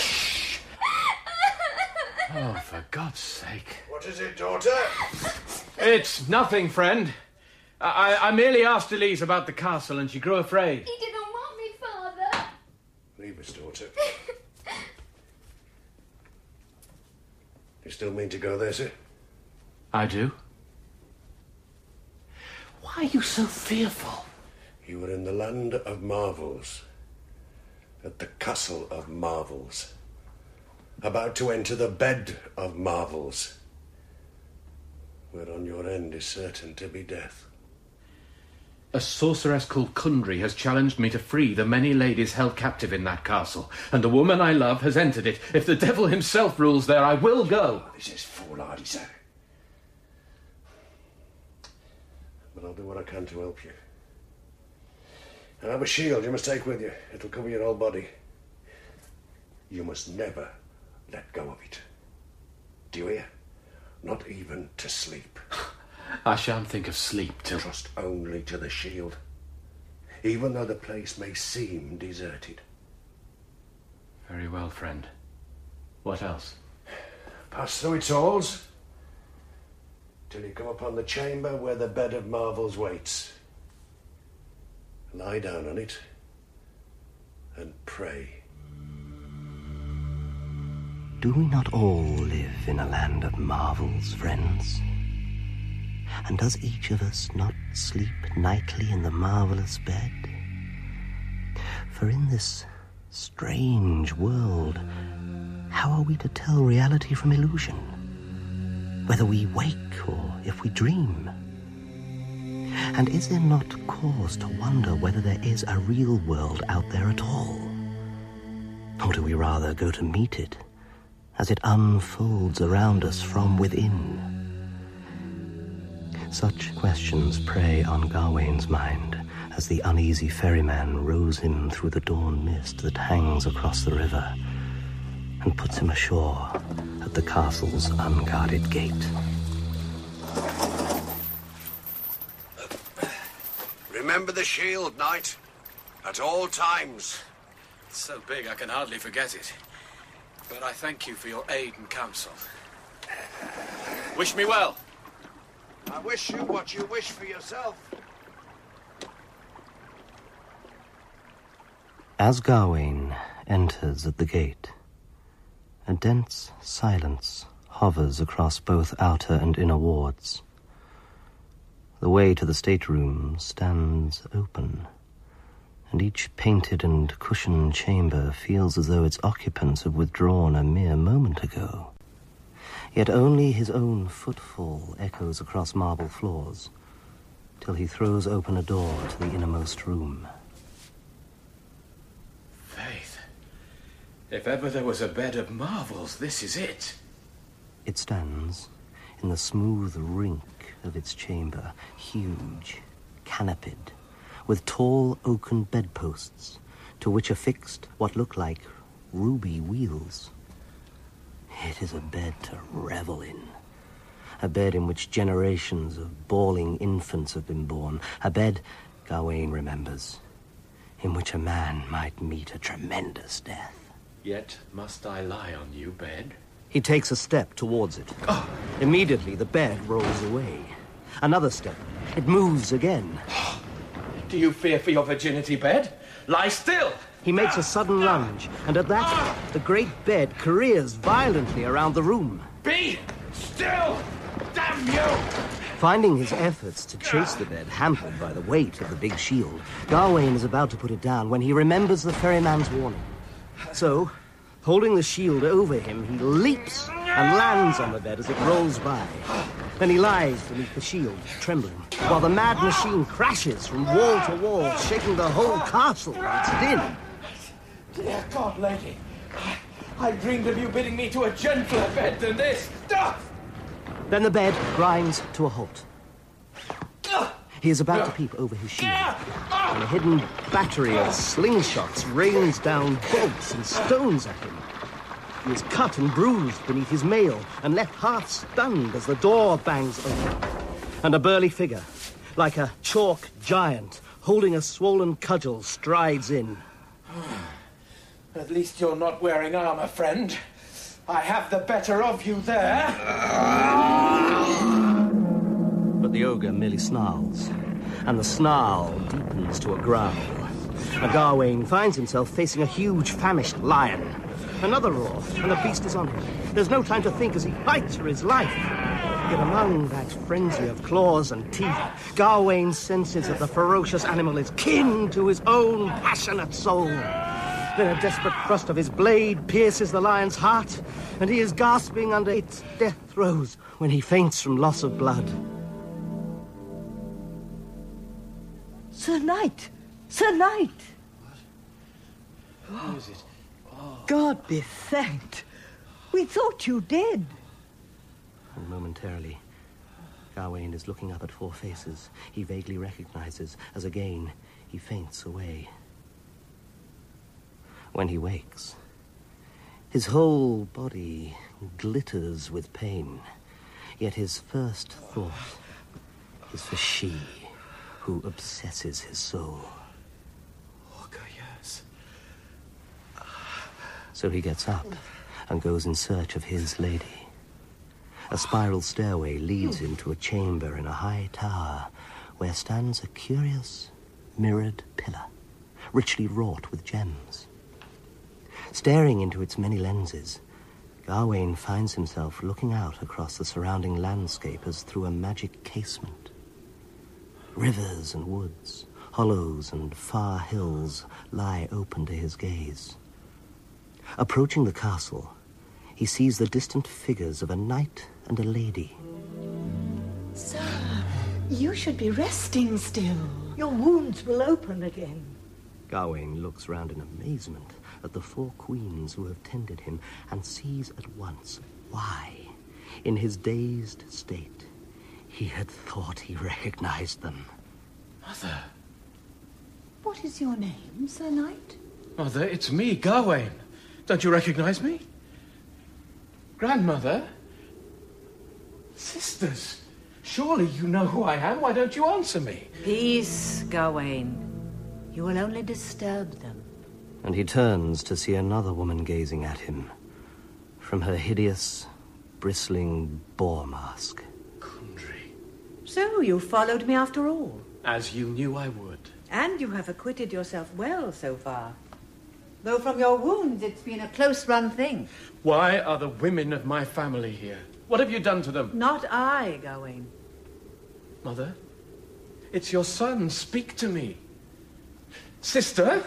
Oh, for God's sake. What is it, daughter? It's nothing, friend. I merely asked Elise about the castle and she grew afraid. He didn't want me, Father. Leave us, daughter. You still mean to go there, sir? I do. Why are you so fearful? You were in the land of marvels. At the castle of marvels. About to enter the bed of marvels. Whereon your end is certain to be death. A sorceress called Kundry has challenged me to free the many ladies held captive in that castle, and the woman I love has entered it. If the devil himself rules there, I will go. Oh, this is foolhardy, sir. But I'll do what I can to help you. I have a shield you must take with you. It'll cover your whole body. You must never let go of it. Do you hear? Not even to sleep. I shan't think of sleep till... Trust only to the shield. Even though the place may seem deserted. Very well, friend. What else? Pass through its halls till you come upon the chamber where the bed of marvels waits. Lie down on it and pray. Do we not all live in a land of marvels, friends? And does each of us not sleep nightly in the marvelous bed? For in this strange world, how are we to tell reality from illusion? Whether we wake or if we dream? And is there not cause to wonder whether there is a real world out there at all? Or do we rather go to meet it as it unfolds around us from within? Such questions prey on Gawain's mind as the uneasy ferryman rows him through the dawn mist that hangs across the river and puts him ashore at the castle's unguarded gate. Remember the shield, knight, at all times. It's so big I can hardly forget it. But I thank you for your aid and counsel. Wish me well. I wish you what you wish for yourself. As Gawain enters at the gate, a dense silence hovers across both outer and inner wards. The way to the stateroom stands open, and each painted and cushioned chamber feels as though its occupants have withdrawn a mere moment ago. Yet only his own footfall echoes across marble floors, till he throws open a door to the innermost room. Faith, if ever there was a bed of marvels, this is it. It stands in the smooth rink of its chamber, huge, canopied, with tall oaken bedposts, to which are fixed what look like ruby wheels. It is a bed to revel in. A bed in which generations of bawling infants have been born. A bed, Gawain remembers, in which a man might meet a tremendous death. Yet must I lie on you, bed? He takes a step towards it. Oh. Immediately, the bed rolls away. Another step. It moves again. Do you fear for your virginity, bed? Lie still! He makes a sudden lunge, and at that, the great bed careers violently around the room. Be still! Damn you! Finding his efforts to chase the bed hampered by the weight of the big shield, Gawain is about to put it down when he remembers the ferryman's warning. So, holding the shield over him, he leaps and lands on the bed as it rolls by. Then he lies beneath the shield, trembling, while the mad machine crashes from wall to wall, shaking the whole castle with its din. Dear God, lady, I dreamed of you bidding me to a gentler bed than this. Then the bed grinds to a halt. He is about to peep over his shield, and a hidden battery of slingshots rains down bolts and stones at him. He is cut and bruised beneath his mail and left half stunned as the door bangs open. And a burly figure, like a chalk giant, holding a swollen cudgel, strides in. At least you're not wearing armor, friend. I have the better of you there. But the ogre merely snarls, and the snarl deepens to a growl. And Gawain finds himself facing a huge, famished lion. Another roar, and the beast is on him. There's no time to think as he fights for his life. Yet among that frenzy of claws and teeth, Gawain senses that the ferocious animal is kin to his own passionate soul. Then a desperate thrust of his blade pierces the lion's heart, and he is gasping under its death throes when he faints from loss of blood. Sir Knight! Sir Knight! What? Who is it? Oh. God be thanked. We thought you dead. And momentarily, Gawain is looking up at four faces he vaguely recognizes as again he faints away. When he wakes, his whole body glitters with pain, yet his first thought is for she who obsesses his soul. Yes. So he gets up and goes in search of his lady. A spiral stairway leads him to a chamber in a high tower where stands a curious mirrored pillar, richly wrought with gems. Staring into its many lenses, Gawain finds himself looking out across the surrounding landscape as through a magic casement. Rivers and woods, hollows and far hills lie open to his gaze. Approaching the castle, he sees the distant figures of a knight and a lady. Sir, you should be resting still. Your wounds will open again. Gawain looks round in amazement at the four queens who have tended him and sees at once why, in his dazed state, He had thought he recognized them. Mother. What is your name, Sir Knight? Mother, it's me, Gawain. Don't you recognize me? Grandmother? Sisters? Surely you know who I am. Why don't you answer me? Peace, Gawain. You will only disturb them. And he turns to see another woman gazing at him from her hideous, bristling boar mask. So you followed me after all. As you knew I would. And you have acquitted yourself well so far. Though from your wounds it's been a close-run thing. Why are the women of my family here? What have you done to them? Not I, Gawain. Mother, it's your son. Speak to me. Sister?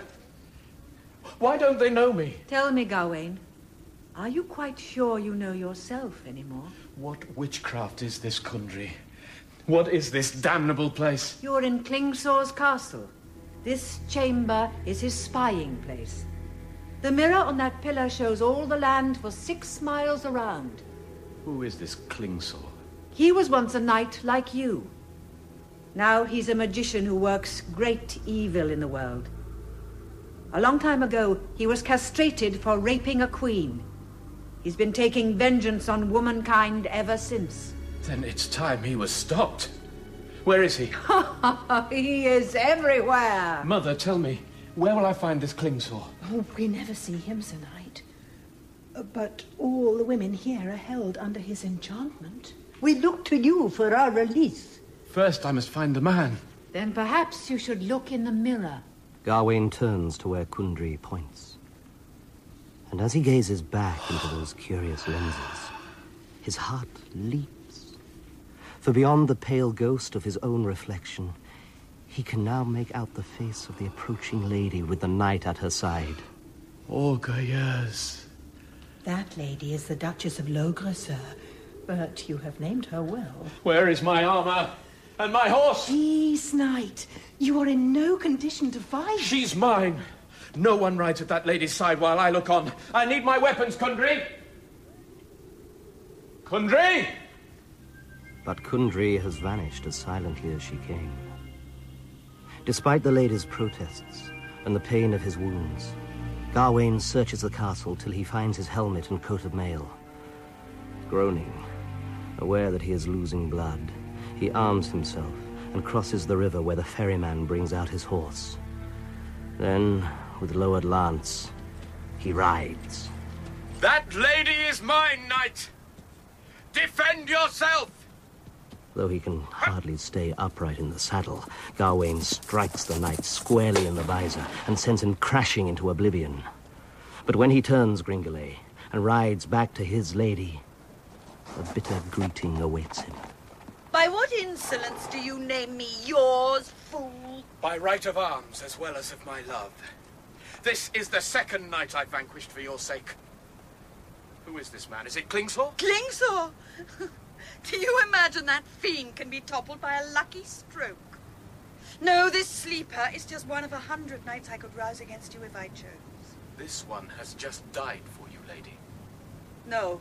Why don't they know me? Tell me, Gawain, are you quite sure you know yourself anymore? What witchcraft is this, Kundry? What is this damnable place? You're in Klingsor's castle. This chamber is his spying place. The mirror on that pillar shows all the land for 6 miles around. Who is this Klingsor? He was once a knight like you. Now he's a magician who works great evil in the world. A long time ago, he was castrated for raping a queen. He's been taking vengeance on womankind ever since. Then it's time he was stopped. Where is he? He is everywhere. Mother, tell me, where will I find this Klingsor? Oh, we never see him, Sir Knight. But all the women here are held under his enchantment. We look to you for our release. First, I must find the man. Then perhaps you should look in the mirror. Gawain turns to where Kundry points. And as he gazes back into those curious lenses, his heart leaps. For beyond the pale ghost of his own reflection, he can now make out the face of the approaching lady with the knight at her side. Orgaiers. That lady is the Duchess of Logres, sir. But you have named her well. Where is my armor? And my horse? Please, Knight. You are in no condition to fight. She's mine. No one rides at that lady's side while I look on. I need my weapons, Kundry. Kundry! But Kundry has vanished as silently as she came. Despite the lady's protests and the pain of his wounds, Gawain searches the castle till he finds his helmet and coat of mail. Groaning, aware that he is losing blood, he arms himself and crosses the river where the ferryman brings out his horse. Then, with lowered lance, he rides. That lady is mine, knight! Defend yourself! Though he can hardly stay upright in the saddle, Gawain strikes the knight squarely in the visor and sends him crashing into oblivion. But when he turns Gringolet and rides back to his lady, a bitter greeting awaits him. By what insolence do you name me yours, fool? By right of arms as well as of my love. This is the second knight I've vanquished for your sake. Who is this man? Is it Klingsor? Klingsor? Do you imagine that fiend can be toppled by a lucky stroke? No, this sleeper is just one of 100 knights I could rouse against you if I chose. This one has just died for you, lady. No.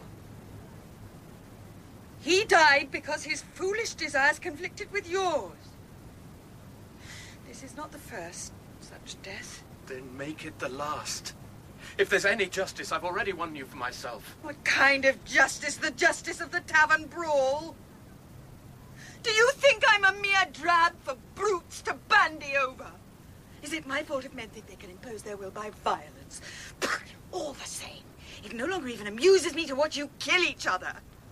He died because his foolish desires conflicted with yours. This is not the first such death. Then make it the last. If there's any justice, I've already won you for myself. What kind of justice? The justice of the tavern brawl? Do you think I'm a mere drab for brutes to bandy over? Is it my fault if men think they can impose their will by violence? All the same, it no longer even amuses me to watch you kill each other.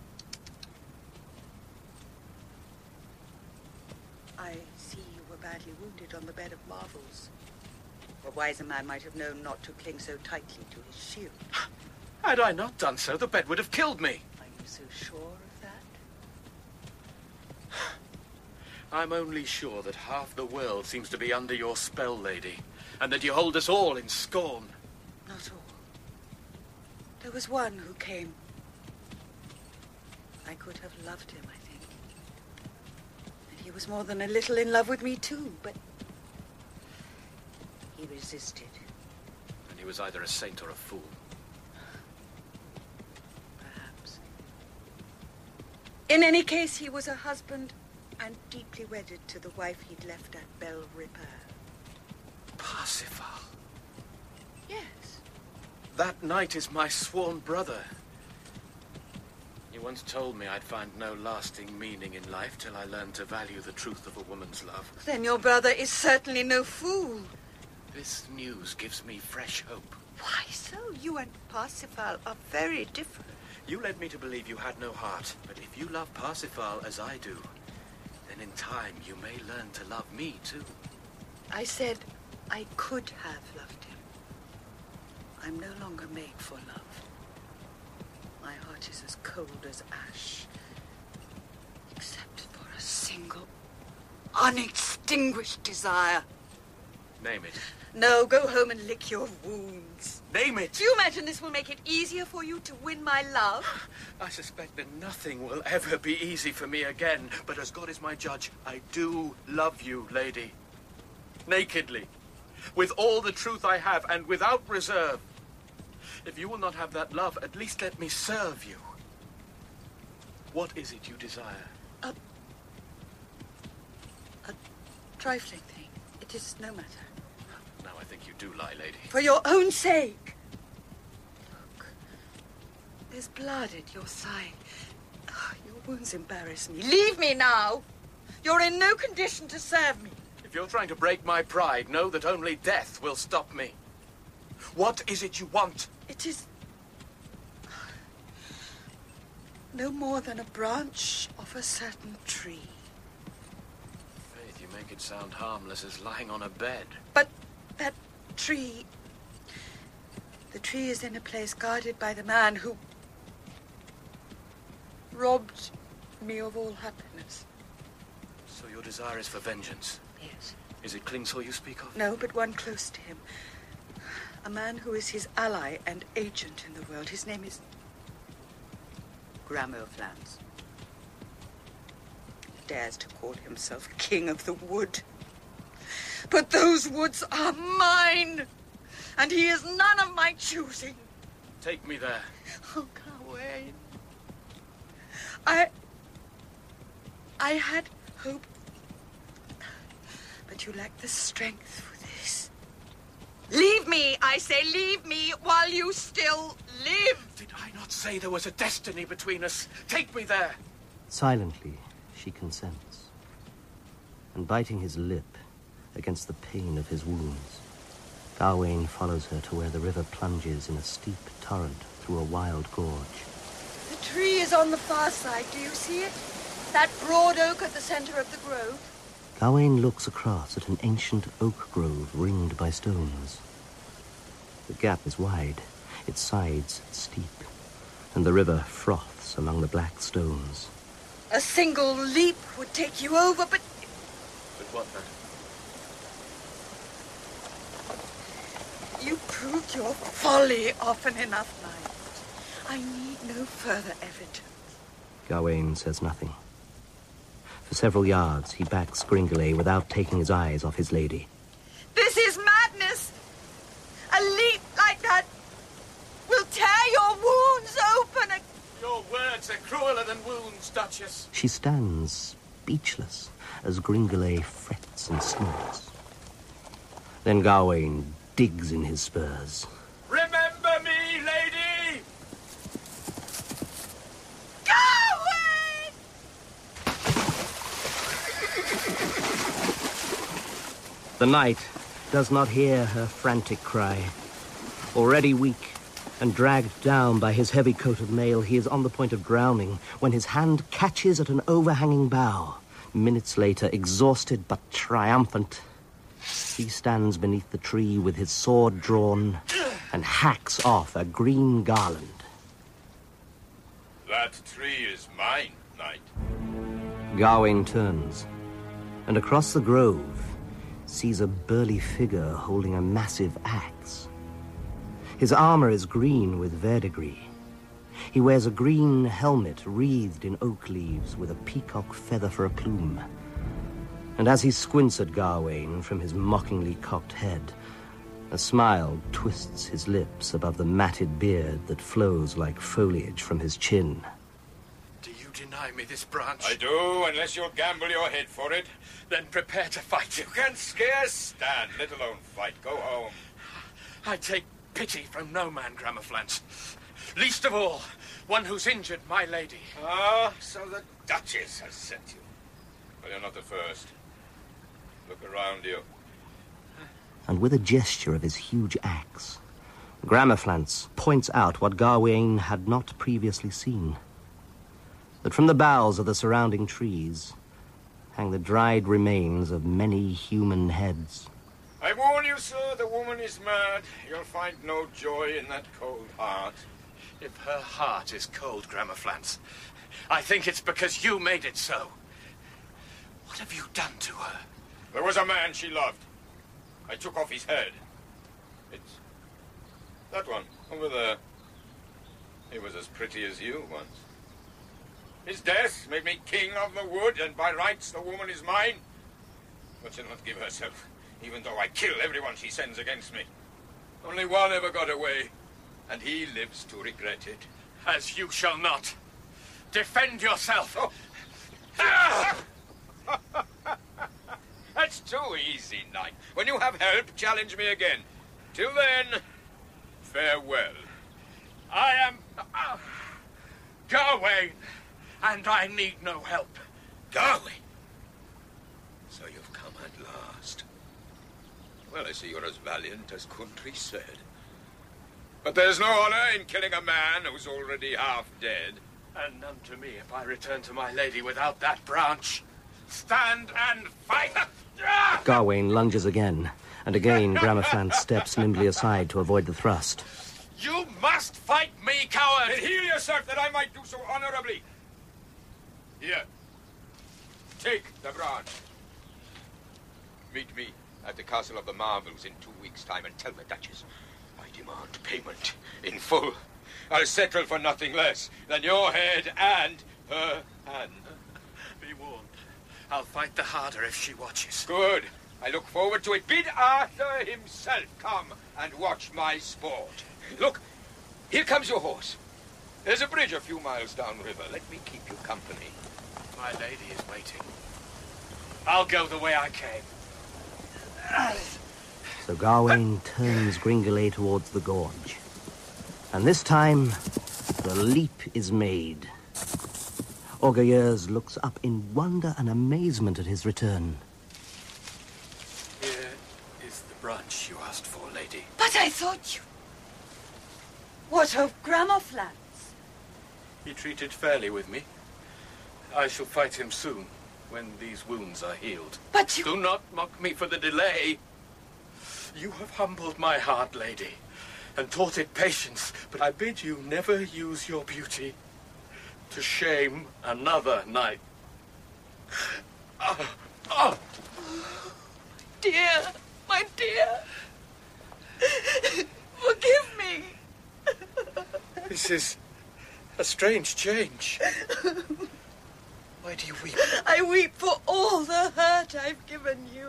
I see you were badly wounded on the bed of marvels. A wiser man might have known not to cling so tightly to his shield. Had I not done so, the bed would have killed me. Are you so sure of that? I'm only sure that half the world seems to be under your spell, lady, and that you hold us all in scorn. Not all. There was one who came. I could have loved him, I think. And he was more than a little in love with me, too, but he resisted. And he was either a saint or a fool. Perhaps. In any case, he was a husband and deeply wedded to the wife he'd left at Bel Ripper. Parsifal. Yes. That knight is my sworn brother. He once told me I'd find no lasting meaning in life till I learned to value the truth of a woman's love. Then your brother is certainly no fool. This news gives me fresh hope. Why so? You and Parsifal are very different. You led me to believe you had no heart, but if you love Parsifal as I do, then in time you may learn to love me too. I said I could have loved him. I'm no longer made for love. My heart is as cold as ash, except for a single, unextinguished desire. Name it. No, go home and lick your wounds. Name it! Do you imagine this will make it easier for you to win my love? I suspect that nothing will ever be easy for me again, but as God is my judge, I do love you, lady. Nakedly. With all the truth I have, and without reserve. If you will not have that love, at least let me serve you. What is it you desire? A trifling thing. It is no matter. Now I think you do lie, lady. For your own sake. Look. There's blood at your side. Oh, your wounds embarrass me. Leave me now. You're in no condition to serve me. If you're trying to break my pride, know that only death will stop me. What is it you want? It is no more than a branch of a certain tree. Faith, you make it sound harmless as lying on a bed. But that tree... The tree is in a place guarded by the man who robbed me of all happiness. So your desire is for vengeance? Yes. Is it Klingsor you speak of? No, but one close to him. A man who is his ally and agent in the world. His name is Gramoflans. He dares to call himself King of the Wood. But those woods are mine, and he is none of my choosing. Take me there. Oh, Gawain. I had hope, but you lack the strength for this. Leave me, I say, leave me while you still live. Did I not say there was a destiny between us? Take me there. Silently, she consents. And biting his lip against the pain of his wounds, Gawain follows her to where the river plunges in a steep torrent through a wild gorge. The tree is on the far side, do you see it? That broad oak at the center of the grove. Gawain looks across at an ancient oak grove ringed by stones. The gap is wide, its sides steep, and the river froths among the black stones. A single leap would take you over, but... But what then? You proved your folly often enough, knight. I need no further evidence. Gawain says nothing. For several yards, he backs Gringolet without taking his eyes off his lady. This is madness! A leap like that will tear your wounds open. Your words are crueler than wounds, Duchess. She stands speechless as Gringolet frets and snorts. Then Gawain digs in his spurs. Remember me, lady! Gawain! The knight does not hear her frantic cry. Already weak and dragged down by his heavy coat of mail, he is on the point of drowning when his hand catches at an overhanging bough. Minutes later, exhausted but triumphant, he stands beneath the tree with his sword drawn and hacks off a green garland. That tree is mine, knight. Gawain turns, and across the grove sees a burly figure holding a massive axe. His armor is green with verdigris. He wears a green helmet wreathed in oak leaves with a peacock feather for a plume. And as he squints at Gawain from his mockingly cocked head, a smile twists his lips above the matted beard that flows like foliage from his chin. Do you deny deny me this branch? I do, unless you'll gamble your head for it. Then prepare to fight. You can scarce stand, let alone fight. Go home. I take pity from no man, Gramaflance. Least of all, one who's injured my lady. Ah, so the Duchess has sent you. Well, you're not the first. Look around you. And with a gesture of his huge axe, Gramaflance points out what Gawain had not previously seen. That from the boughs of the surrounding trees hang the dried remains of many human heads. I warn you, sir, the woman is mad. You'll find no joy in that cold heart. If her heart is cold, Gramaflance, I think it's because you made it so. What have you done to her? There was a man she loved. I took off his head. It's that one, over there. He was as pretty as you once. His death made me king of the wood, and by rights the woman is mine. But she'll not give herself, even though I kill everyone she sends against me. Only one ever got away, and he lives to regret it. As you shall not. Defend yourself. Oh. That's too easy, knight. When you have help, challenge me again. Till then, farewell. I am Gawain, and I need no help. Gawain? So you've come at last. Well, I see you're as valiant as country said. But there's no honor in killing a man who's already half dead. And none to me if I return to my lady without that branch. Stand and fight! Gawain lunges again, and again Gramaflance steps nimbly aside to avoid the thrust. You must fight me, coward! Then heal yourself that I might do so honorably. Here. Take the branch. Meet me at the Castle of the Marvels in 2 weeks' time and tell the Duchess I demand payment in full. I'll settle for nothing less than your head and her hand. Be warned. I'll fight the harder if she watches. Good. I look forward to it. Bid Arthur himself come and watch my sport. Look, here comes your horse. There's a bridge a few miles downriver. Let me keep you company. My lady is waiting. I'll go the way I came. So Gawain turns Gringolay towards the gorge. And this time, the leap is made. Orgaiers looks up in wonder and amazement at his return. Here is the branch you asked for, lady. But I thought you... What of Gramaflance? He treated fairly with me. I shall fight him soon, when these wounds are healed. But you... Do not mock me for the delay. You have humbled my heart, lady, and taught it patience, but I bid you never use your beauty to shame another knight. Dear, my dear, forgive me. This is a strange change. Why do you weep? I weep for all the hurt I've given you.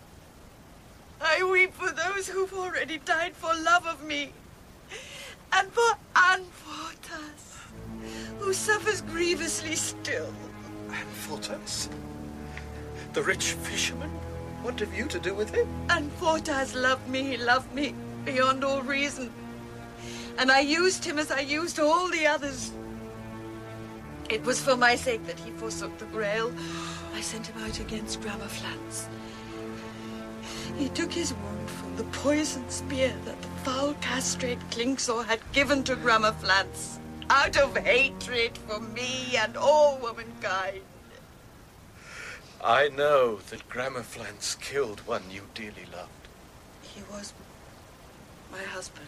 I weep for those who've already died for love of me. And for Anfortas, who suffers grievously still. Anfortas? The rich fisherman? What have you to do with him? Anfortas loved me beyond all reason. And I used him as I used all the others. It was for my sake that he forsook the Grail. I sent him out against Gramaflance. He took his wound from the poisoned spear that the foul castrate Klingsor had given to Gramaflance, out of hatred for me and all womankind. I know that Gramaflance killed one you dearly loved. He was my husband.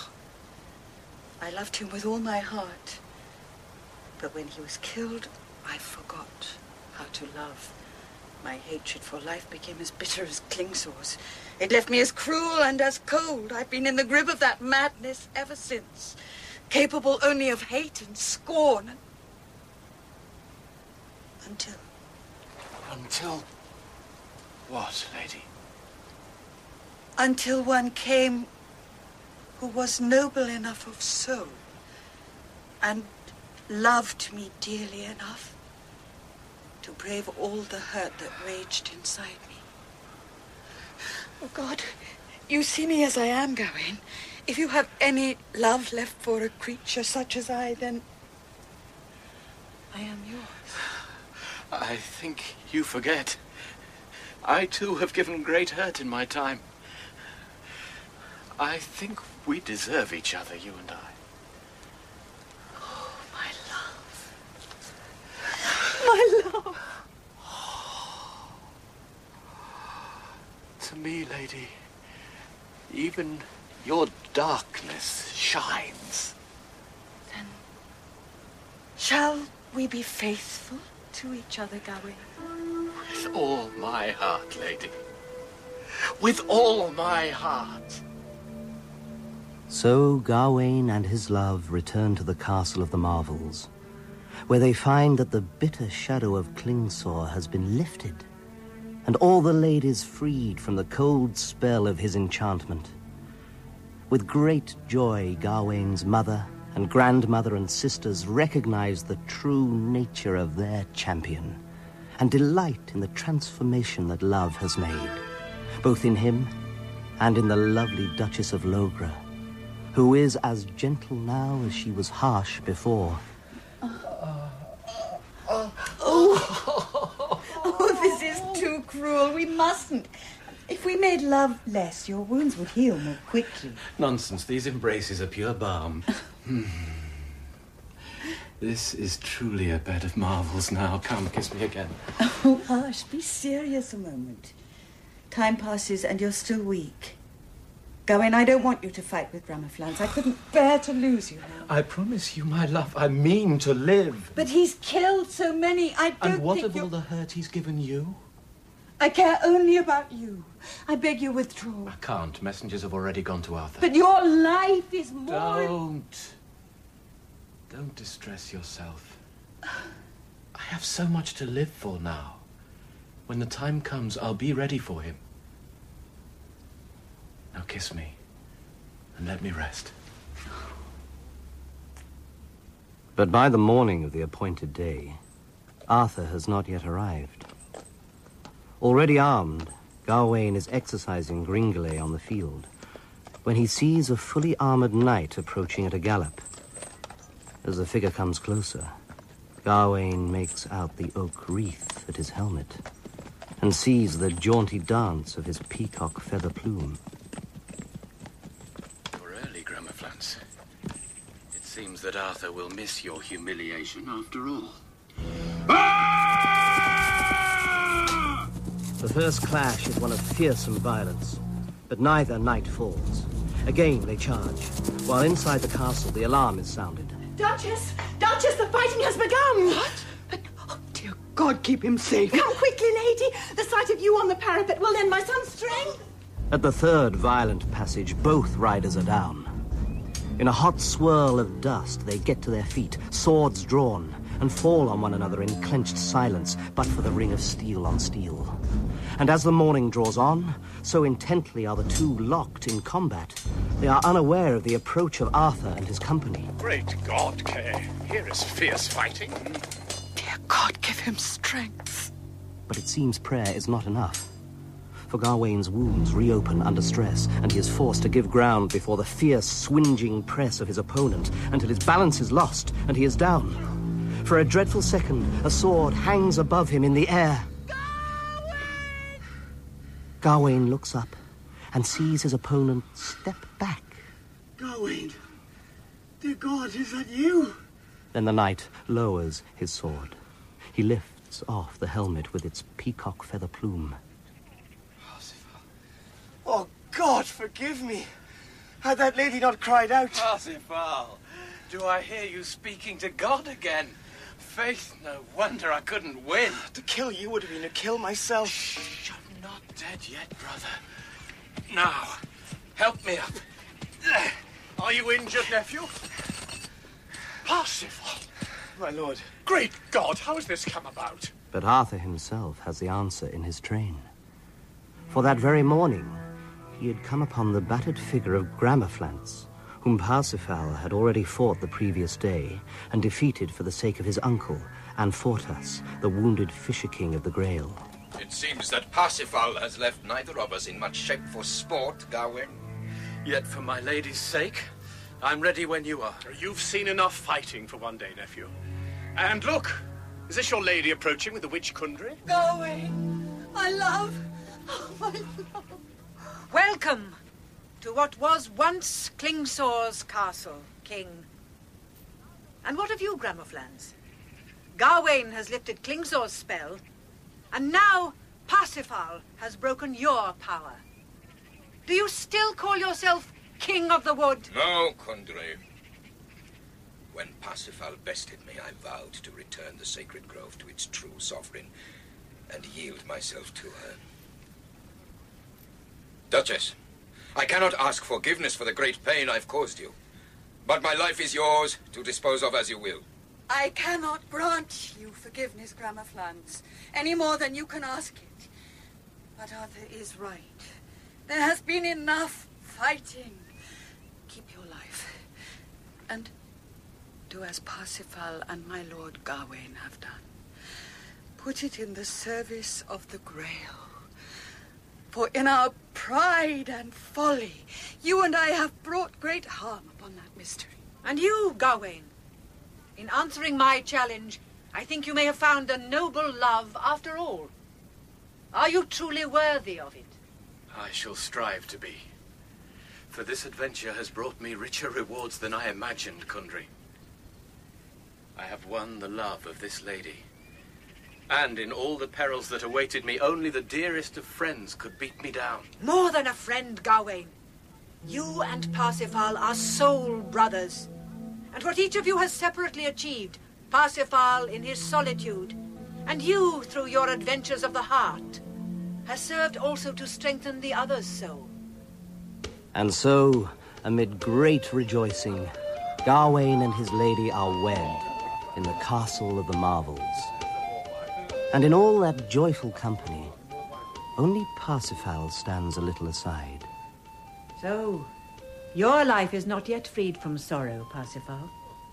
I loved him with all my heart. But when he was killed, I forgot how to love. My hatred for life became as bitter as Klingsor's. It left me as cruel and as cold. I've been in the grip of that madness ever since, capable only of hate and scorn. Until... Until what, lady? Until one came who was noble enough of soul and loved me dearly enough to brave all the hurt that raged inside me. Oh, God, you see me as I am, Gawain. If you have any love left for a creature such as I, then I am yours. I think you forget. I, too, have given great hurt in my time. I think we deserve each other, you and I. Oh, my love. My love. To me, lady, even your darkness shines. Then shall we be faithful to each other, Gawain? With all my heart, lady. With all my heart. So Gawain and his love return to the Castle of the Marvels, where they find that the bitter shadow of Klingsor has been lifted, and all the ladies freed from the cold spell of his enchantment. With great joy, Gawain's mother and grandmother and sisters recognize the true nature of their champion, and delight in the transformation that love has made, both in him and in the lovely Duchess of Logra, who is as gentle now as she was harsh before. Oh, this is too cruel. We mustn't. If we made love less, your wounds would heal more quickly. Nonsense. These embraces are pure balm. This is truly a bed of marvels now. Come, kiss me again. Oh, hush. Be serious a moment. Time passes and you're still weak. Gawain, I don't want you to fight with Gramaflans. I couldn't bear to lose you now. I promise you, my love, I mean to live. But he's killed so many. I don't And what think of all the hurt he's given you? I care only about you. I beg you, withdraw. I can't. Messengers have already gone to Arthur. But your life is more... Don't distress yourself. I have so much to live for now. When the time comes, I'll be ready for him. Now kiss me, and let me rest. But by the morning of the appointed day, Arthur has not yet arrived. Already armed, Gawain is exercising Gringolet on the field, when he sees a fully armored knight approaching at a gallop. As the figure comes closer, Gawain makes out the oak wreath at his helmet, and sees the jaunty dance of his peacock feather plume. You're early, Gramaflans. It seems that Arthur will miss your humiliation after all. The first clash is one of fearsome violence, but neither knight falls. Again they charge, while inside the castle the alarm is sounded. Duchess! Duchess, the fighting has begun! What? But, oh, dear God, keep him safe. Come quickly, lady. The sight of you on the parapet will lend my son's strength. At the third violent passage, both riders are down. In a hot swirl of dust, they get to their feet, swords drawn, and fall on one another in clenched silence, but for the ring of steel on steel. And as the morning draws on, so intently are the two locked in combat, they are unaware of the approach of Arthur and his company. Great God, Kay. Here is fierce fighting. Dear God, give him strength. But it seems prayer is not enough. For Gawain's wounds reopen under stress, and he is forced to give ground before the fierce, swinging press of his opponent, until his balance is lost, and he is down. For a dreadful second, a sword hangs above him in the air. Gawain looks up and sees his opponent step back. Gawain! Dear God, is that you? Then the knight lowers his sword. He lifts off the helmet with its peacock feather plume. Oh, God, forgive me. Had that lady not cried out... Parsifal, do I hear you speaking to God again? Faith, no wonder I couldn't win. To kill you would have been to kill myself. Shh, I'm not dead yet, brother. Now, help me up. Are you injured, nephew? Parsifal! My lord. Great God, how has this come about? But Arthur himself has the answer in his train. For that very morning, he had come upon the battered figure of Gramaflans, whom Parsifal had already fought the previous day and defeated for the sake of his uncle, Anfortas, the wounded Fisher King of the Grail. It seems that Parsifal has left neither of us in much shape for sport, Gawain. Yet for my lady's sake, I'm ready when you are. You've seen enough fighting for one day, nephew. And look, is this your lady approaching with the witch Kundry? Gawain, my love. Oh, my love. Welcome to what was once Klingsor's castle, King. And what of you, Gramoflans? Gawain has lifted Klingsor's spell, and now Parsifal has broken your power. Do you still call yourself King of the Wood? No, Kundry. When Parsifal bested me, I vowed to return the sacred grove to its true sovereign and yield myself to her. Duchess, I cannot ask forgiveness for the great pain I've caused you, but my life is yours to dispose of as you will. I cannot grant you forgiveness, Gramoflans, any more than you can ask it. But Arthur is right. There has been enough fighting. Keep your life. And do as Parsifal and my lord Gawain have done. Put it in the service of the Grail. For in our pride and folly, you and I have brought great harm upon that mystery. And you, Gawain, in answering my challenge, I think you may have found a noble love after all. Are you truly worthy of it? I shall strive to be. For this adventure has brought me richer rewards than I imagined, Kundry. I have won the love of this lady. And in all the perils that awaited me, only the dearest of friends could beat me down. More than a friend, Gawain. You and Parsifal are soul brothers. And what each of you has separately achieved, Parsifal in his solitude, and you through your adventures of the heart, has served also to strengthen the other's soul. And so, amid great rejoicing, Gawain and his lady are wed in the Castle of the Marvels. And in all that joyful company, only Parsifal stands a little aside. So, your life is not yet freed from sorrow, Parsifal.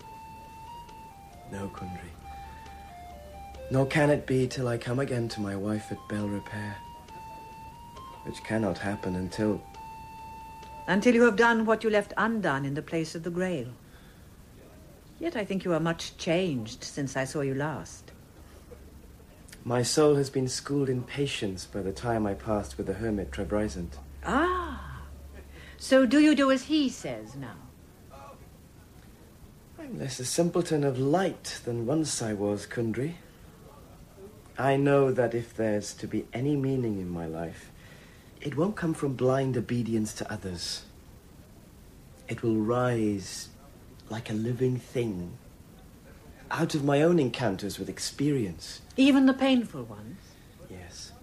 No, Kundry. Nor can it be till I come again to my wife at Bel Repair. Which cannot happen until... Until you have done what you left undone in the place of the Grail. Yet I think you are much changed since I saw you last. My soul has been schooled in patience by the time I passed with the hermit Trebrizond. Ah, so do you do as he says now? I'm less a simpleton of light than once I was, Kundry. I know that if there's to be any meaning in my life, it won't come from blind obedience to others. It will rise like a living thing out of my own encounters with experience. Even the painful ones? Yes.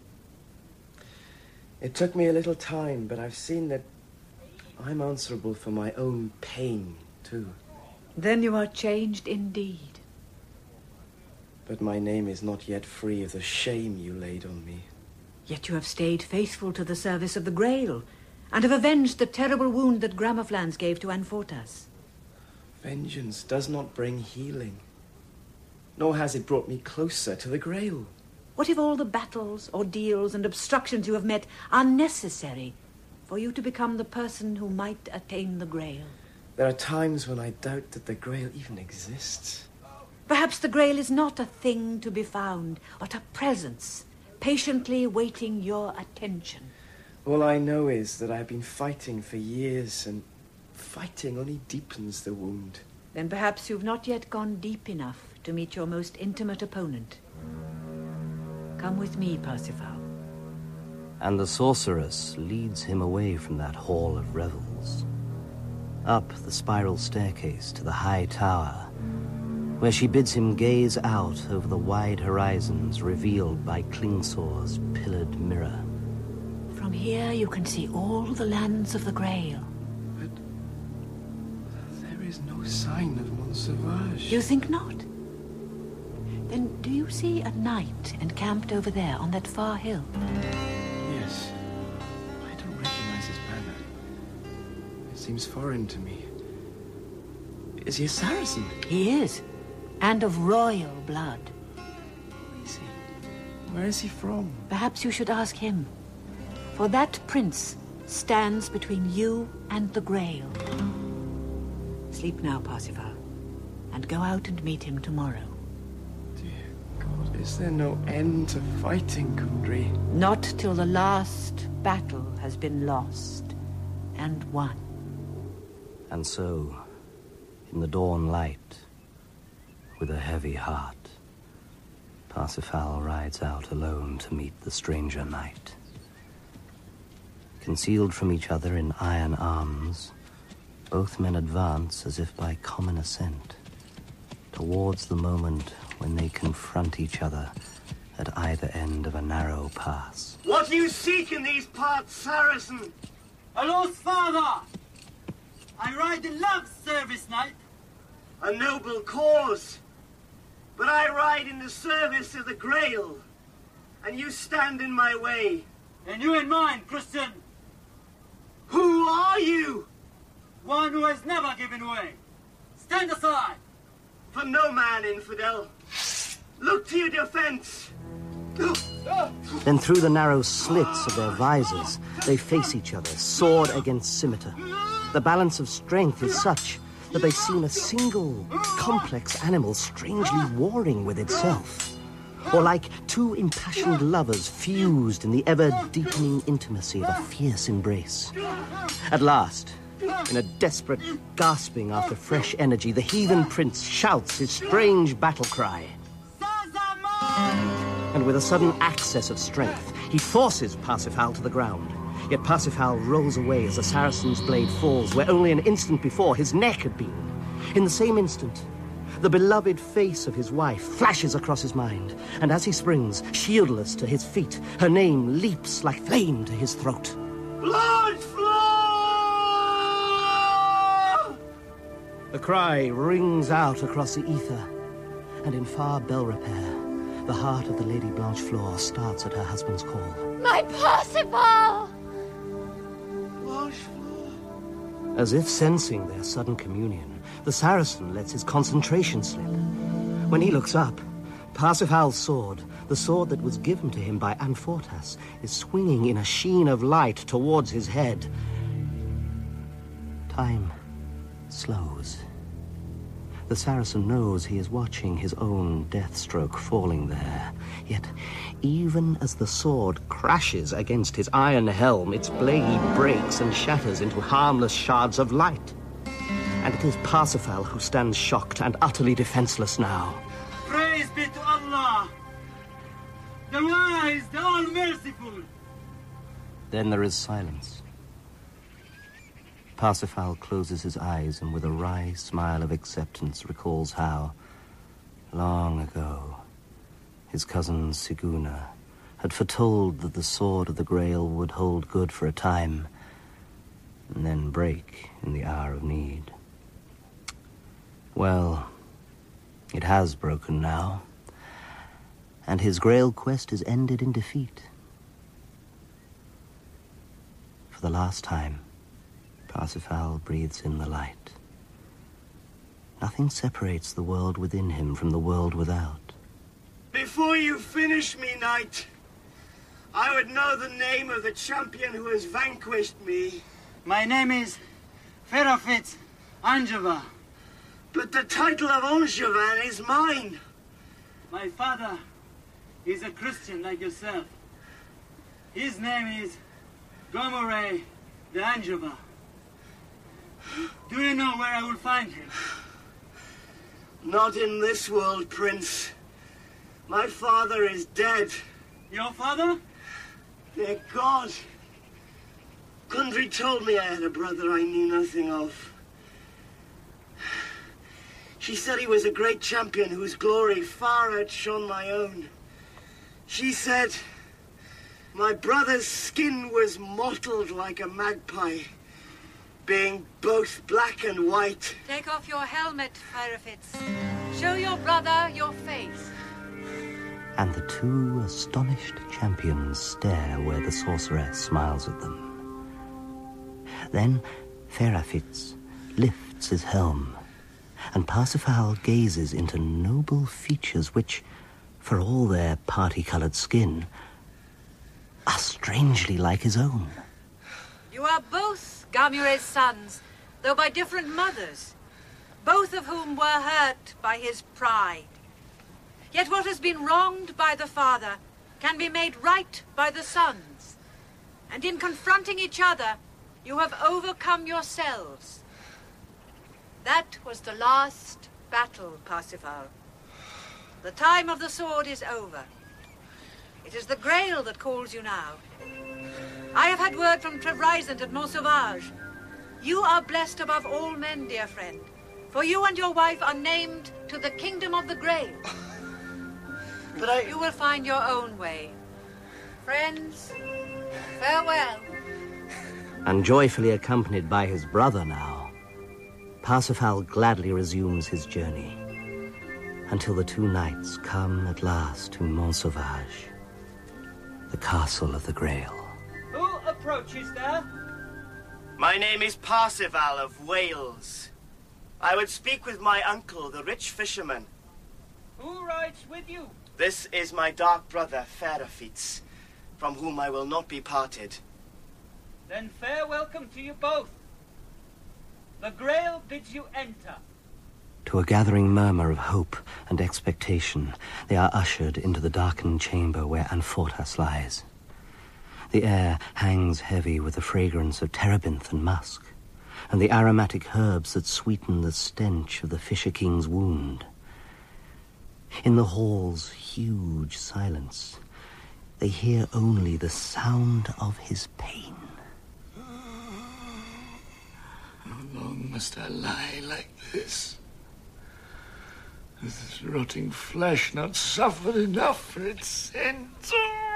It took me a little time, but I've seen that I'm answerable for my own pain, too. Then you are changed indeed. But my name is not yet free of the shame you laid on me. Yet you have stayed faithful to the service of the Grail, and have avenged the terrible wound that Gramoflans gave to Anfortas. Vengeance does not bring healing, nor has it brought me closer to the Grail. What if all the battles, ordeals, and obstructions you have met are necessary for you to become the person who might attain the Grail? There are times when I doubt that the Grail even exists. Perhaps the Grail is not a thing to be found, but a presence, patiently waiting your attention. All I know is that I've been fighting for years, and fighting only deepens the wound. Then perhaps you've not yet gone deep enough to meet your most intimate opponent. Come with me, Parsifal. And the sorceress leads him away from that hall of revels, up the spiral staircase to the high tower, where she bids him gaze out over the wide horizons revealed by Klingsor's pillared mirror. From here you can see all the lands of the Grail. But there is no sign of Mont Sauvage. You think not? Then do you see a knight encamped over there on that far hill? Yes. I don't recognize his banner. It seems foreign to me. Is he a Saracen? He is. and of royal blood. Who is he? Where is he from? Perhaps you should ask him. For that prince stands between you and the Grail. Sleep now, Parsifal, and go out and meet him tomorrow. Dear God, is there no end to fighting, Kundry? Not till the last battle has been lost and won. And so, in the dawn light, with a heavy heart, Parsifal rides out alone to meet the stranger knight. Concealed from each other in iron arms, both men advance as if by common assent, towards the moment when they confront each other at either end of a narrow pass. What do you seek in these parts, Saracen? A lost father! I ride in love's service, knight. A noble cause. But I ride in the service of the Grail, and you stand in my way. And you in mine, Christian. Who are you? One who has never given way. Stand aside. For no man, infidel. Look to your defense. Then through the narrow slits of their visors, they face each other, sword against scimitar. The balance of strength is such that they seem a single, complex animal strangely warring with itself. Or like two impassioned lovers fused in the ever-deepening intimacy of a fierce embrace. At last, in a desperate gasping after fresh energy, the heathen prince shouts his strange battle cry. And with a sudden access of strength, he forces Parsifal to the ground. Yet Parsifal rolls away as the Saracen's blade falls, where only an instant before his neck had been. In the same instant, the beloved face of his wife flashes across his mind, and as he springs, shieldless to his feet, her name leaps like flame to his throat. Blood flow! The cry rings out across the ether, and in far Belrepaire, the heart of the Lady Blanchefleur starts at her husband's call. My Parsifal! As if sensing their sudden communion, the Saracen lets his concentration slip. When he looks up, Parsifal's sword, the sword that was given to him by Anfortas, is swinging in a sheen of light towards his head. Time slows. The Saracen knows he is watching his own death stroke falling there. Yet, even as the sword crashes against his iron helm, its blade breaks and shatters into harmless shards of light. And it is Parsifal who stands shocked and utterly defenseless now. Praise be to Allah, the wise, the all-merciful. Then there is silence. Parsifal closes his eyes and with a wry smile of acceptance recalls how, long ago, his cousin Siguna had foretold that the sword of the Grail would hold good for a time, and then break in the hour of need. Well, it has broken now, and his Grail quest is ended in defeat. For the last time, Parsifal breathes in the light. Nothing separates the world within him from the world without. Before you finish me, knight, I would know the name of the champion who has vanquished me. My name is Ferafitz Angevin. But the title of Angevin is mine. My father is a Christian like yourself. His name is Gomerey de Angevin. Do you know where I will find him? Not in this world, Prince. My father is dead. Your father? Dear God. Kundry told me I had a brother I knew nothing of. She said he was a great champion whose glory far outshone my own. She said my brother's skin was mottled like a magpie, being both black and white. Take off your helmet, Ferafitz. Show your brother your face. And the two astonished champions stare where the sorceress smiles at them. Then Ferafitz lifts his helm, and Parsifal gazes into noble features which, for all their party-coloured skin, are strangely like his own. You are both Gamure's sons, though by different mothers, both of whom were hurt by his pride. Yet what has been wronged by the father can be made right by the sons. And in confronting each other, you have overcome yourselves. That was the last battle, Parsifal. The time of the sword is over. It is the Grail that calls you now. I have had word from Trevrysant at Mont Sauvage. You are blessed above all men, dear friend, for you and your wife are named to the kingdom of the Grail. But you will find your own way. Friends, farewell. And joyfully accompanied by his brother now, Parsifal gladly resumes his journey, until the two knights come at last to Mont Sauvage, the castle of the Grail. Who approaches there? My name is Parsifal of Wales. I would speak with my uncle, the rich fisherman. Who rides with you? This is my dark brother, Ferafitz, from whom I will not be parted. Then fair welcome to you both. The Grail bids you enter. To a gathering murmur of hope and expectation, they are ushered into the darkened chamber where Anfortas lies. The air hangs heavy with the fragrance of terebinth and musk, and the aromatic herbs that sweeten the stench of the Fisher King's wound. In the hall's huge silence, they hear only the sound of his pain. How long must I lie like this? Has this rotting flesh not suffered enough for its sins?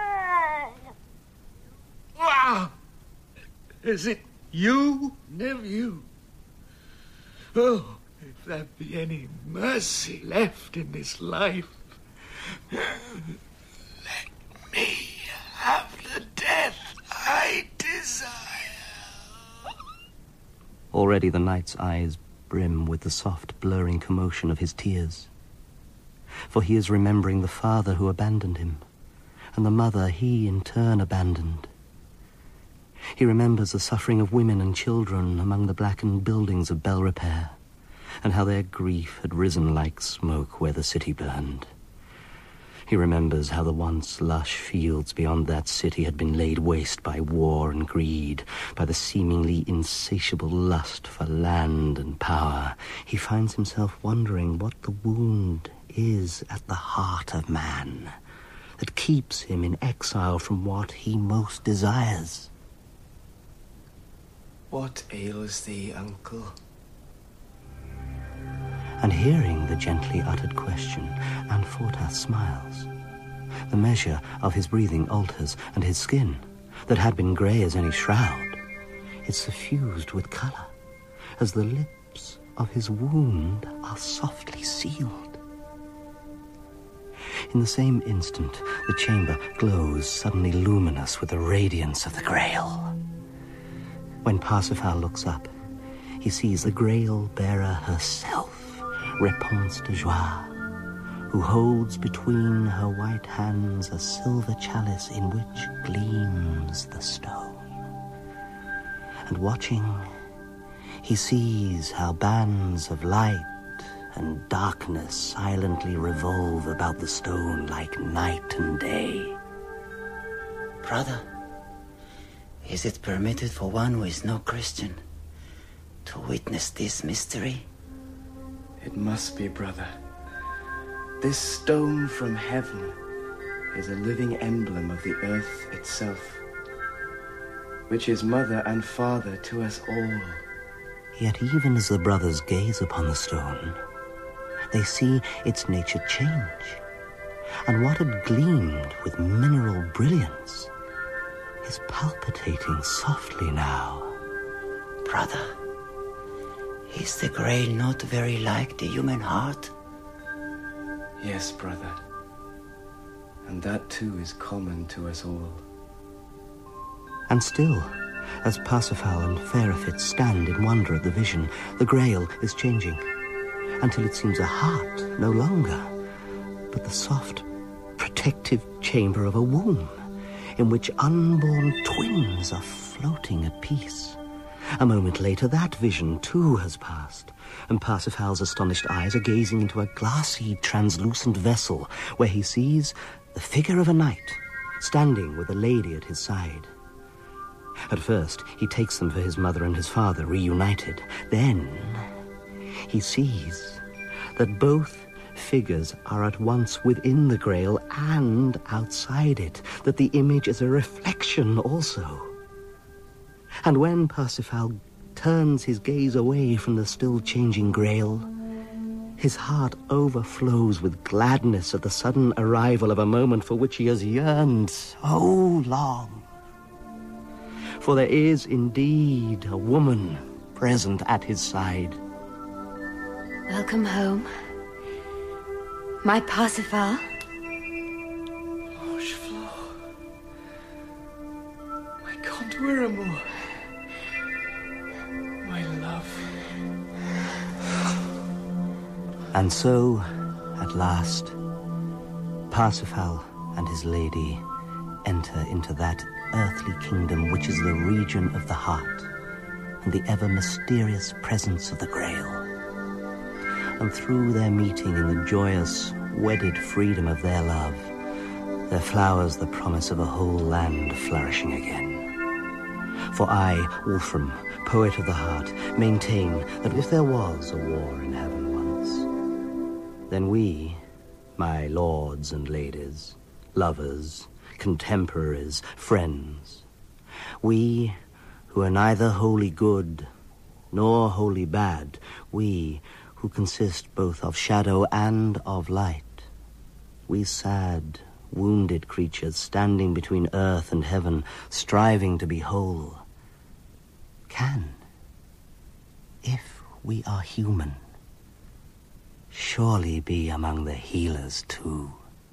Ah! Is it you, nephew? Oh, if there be any mercy left in this life, let me have the death I desire. Already the knight's eyes brim with the soft, blurring commotion of his tears. For he is remembering the father who abandoned him, and the mother he in turn abandoned. He remembers the suffering of women and children among the blackened buildings of Bel Repair, and how their grief had risen like smoke where the city burned. He remembers how the once lush fields beyond that city had been laid waste by war and greed, by the seemingly insatiable lust for land and power. He finds himself wondering what the wound is at the heart of man that keeps him in exile from what he most desires. What ails thee, uncle? And hearing the gently uttered question, Anfortas smiles. The measure of his breathing alters, and his skin, that had been grey as any shroud, is suffused with colour, as the lips of his wound are softly sealed. In the same instant, the chamber glows suddenly luminous with the radiance of the Grail. When Parsifal looks up, he sees the Grail bearer herself, Réponse de Joie, who holds between her white hands a silver chalice in which gleams the stone. And watching, he sees how bands of light and darkness silently revolve about the stone like night and day. Brother, is it permitted for one who is no Christian to witness this mystery? It must be, brother. This stone from heaven is a living emblem of the earth itself, which is mother and father to us all. Yet even as the brothers gaze upon the stone, they see its nature change, and what had gleamed with mineral brilliance is palpitating softly now. Brother, is the Grail not very like the human heart? Yes, brother. And that too is common to us all. And still, as Parsifal and Ferafitz stand in wonder at the vision, the Grail is changing. until it seems a heart no longer, but the soft, protective chamber of a womb, in which unborn twins are floating at peace. A moment later, that vision too has passed, and Parsifal's astonished eyes are gazing into a glassy, translucent vessel, where he sees the figure of a knight, standing with a lady at his side. At first, he takes them for his mother and his father, reunited. Then, he sees that both figures are at once within the Grail and outside it, that the image is a reflection also. And when Parsifal turns his gaze away from the still-changing Grail, his heart overflows with gladness at the sudden arrival of a moment for which he has yearned so long. For there is indeed a woman present at his side. Welcome home, my Parsifal. Blanchefleur. My Count Wiramur. My love. And so, at last, Parsifal and his lady enter into that earthly kingdom which is the region of the heart and the ever-mysterious presence of the Grail. And through their meeting in the joyous, wedded freedom of their love, there flowers the promise of a whole land flourishing again. For I, Wolfram, poet of the heart, maintain that if there was a war in heaven once, then we, my lords and ladies, lovers, contemporaries, friends, we who are neither wholly good nor wholly bad, we who consist both of shadow and of light, we sad, wounded creatures standing between earth and heaven, striving to be whole, can, if we are human, surely be among the healers too.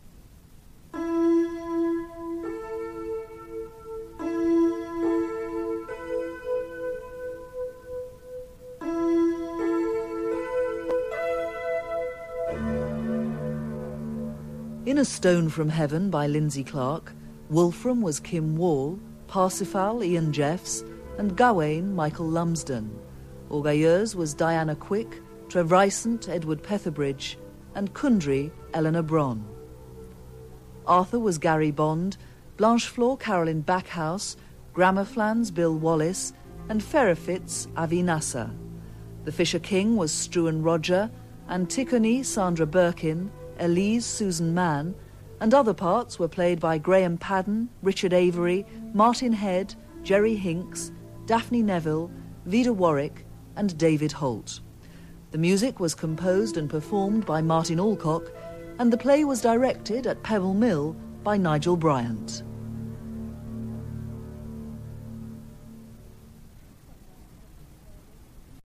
In A Stone from Heaven by Lindsay Clark, Wolfram was Kim Wall, Parsifal Ian Jeffs, and Gawain Michael Lumsden. Orgaileuse was Diana Quick, Trevrysant Edward Petherbridge, and Kundry Eleanor Bronn. Arthur was Gary Bond, Blanchefleur Carolyn Backhouse, Grammerflans Bill Wallace, and Ferrefits Avi Nasser. The Fisher King was Struan Roger, Antigone Sandra Birkin, Elise Susan Mann, and other parts were played by Graham Padden, Richard Avery, Martin Head, Jerry Hinks, Daphne Neville, Vida Warwick, and David Holt. The music was composed and performed by Martin Alcock, and the play was directed at Pebble Mill by Nigel Bryant.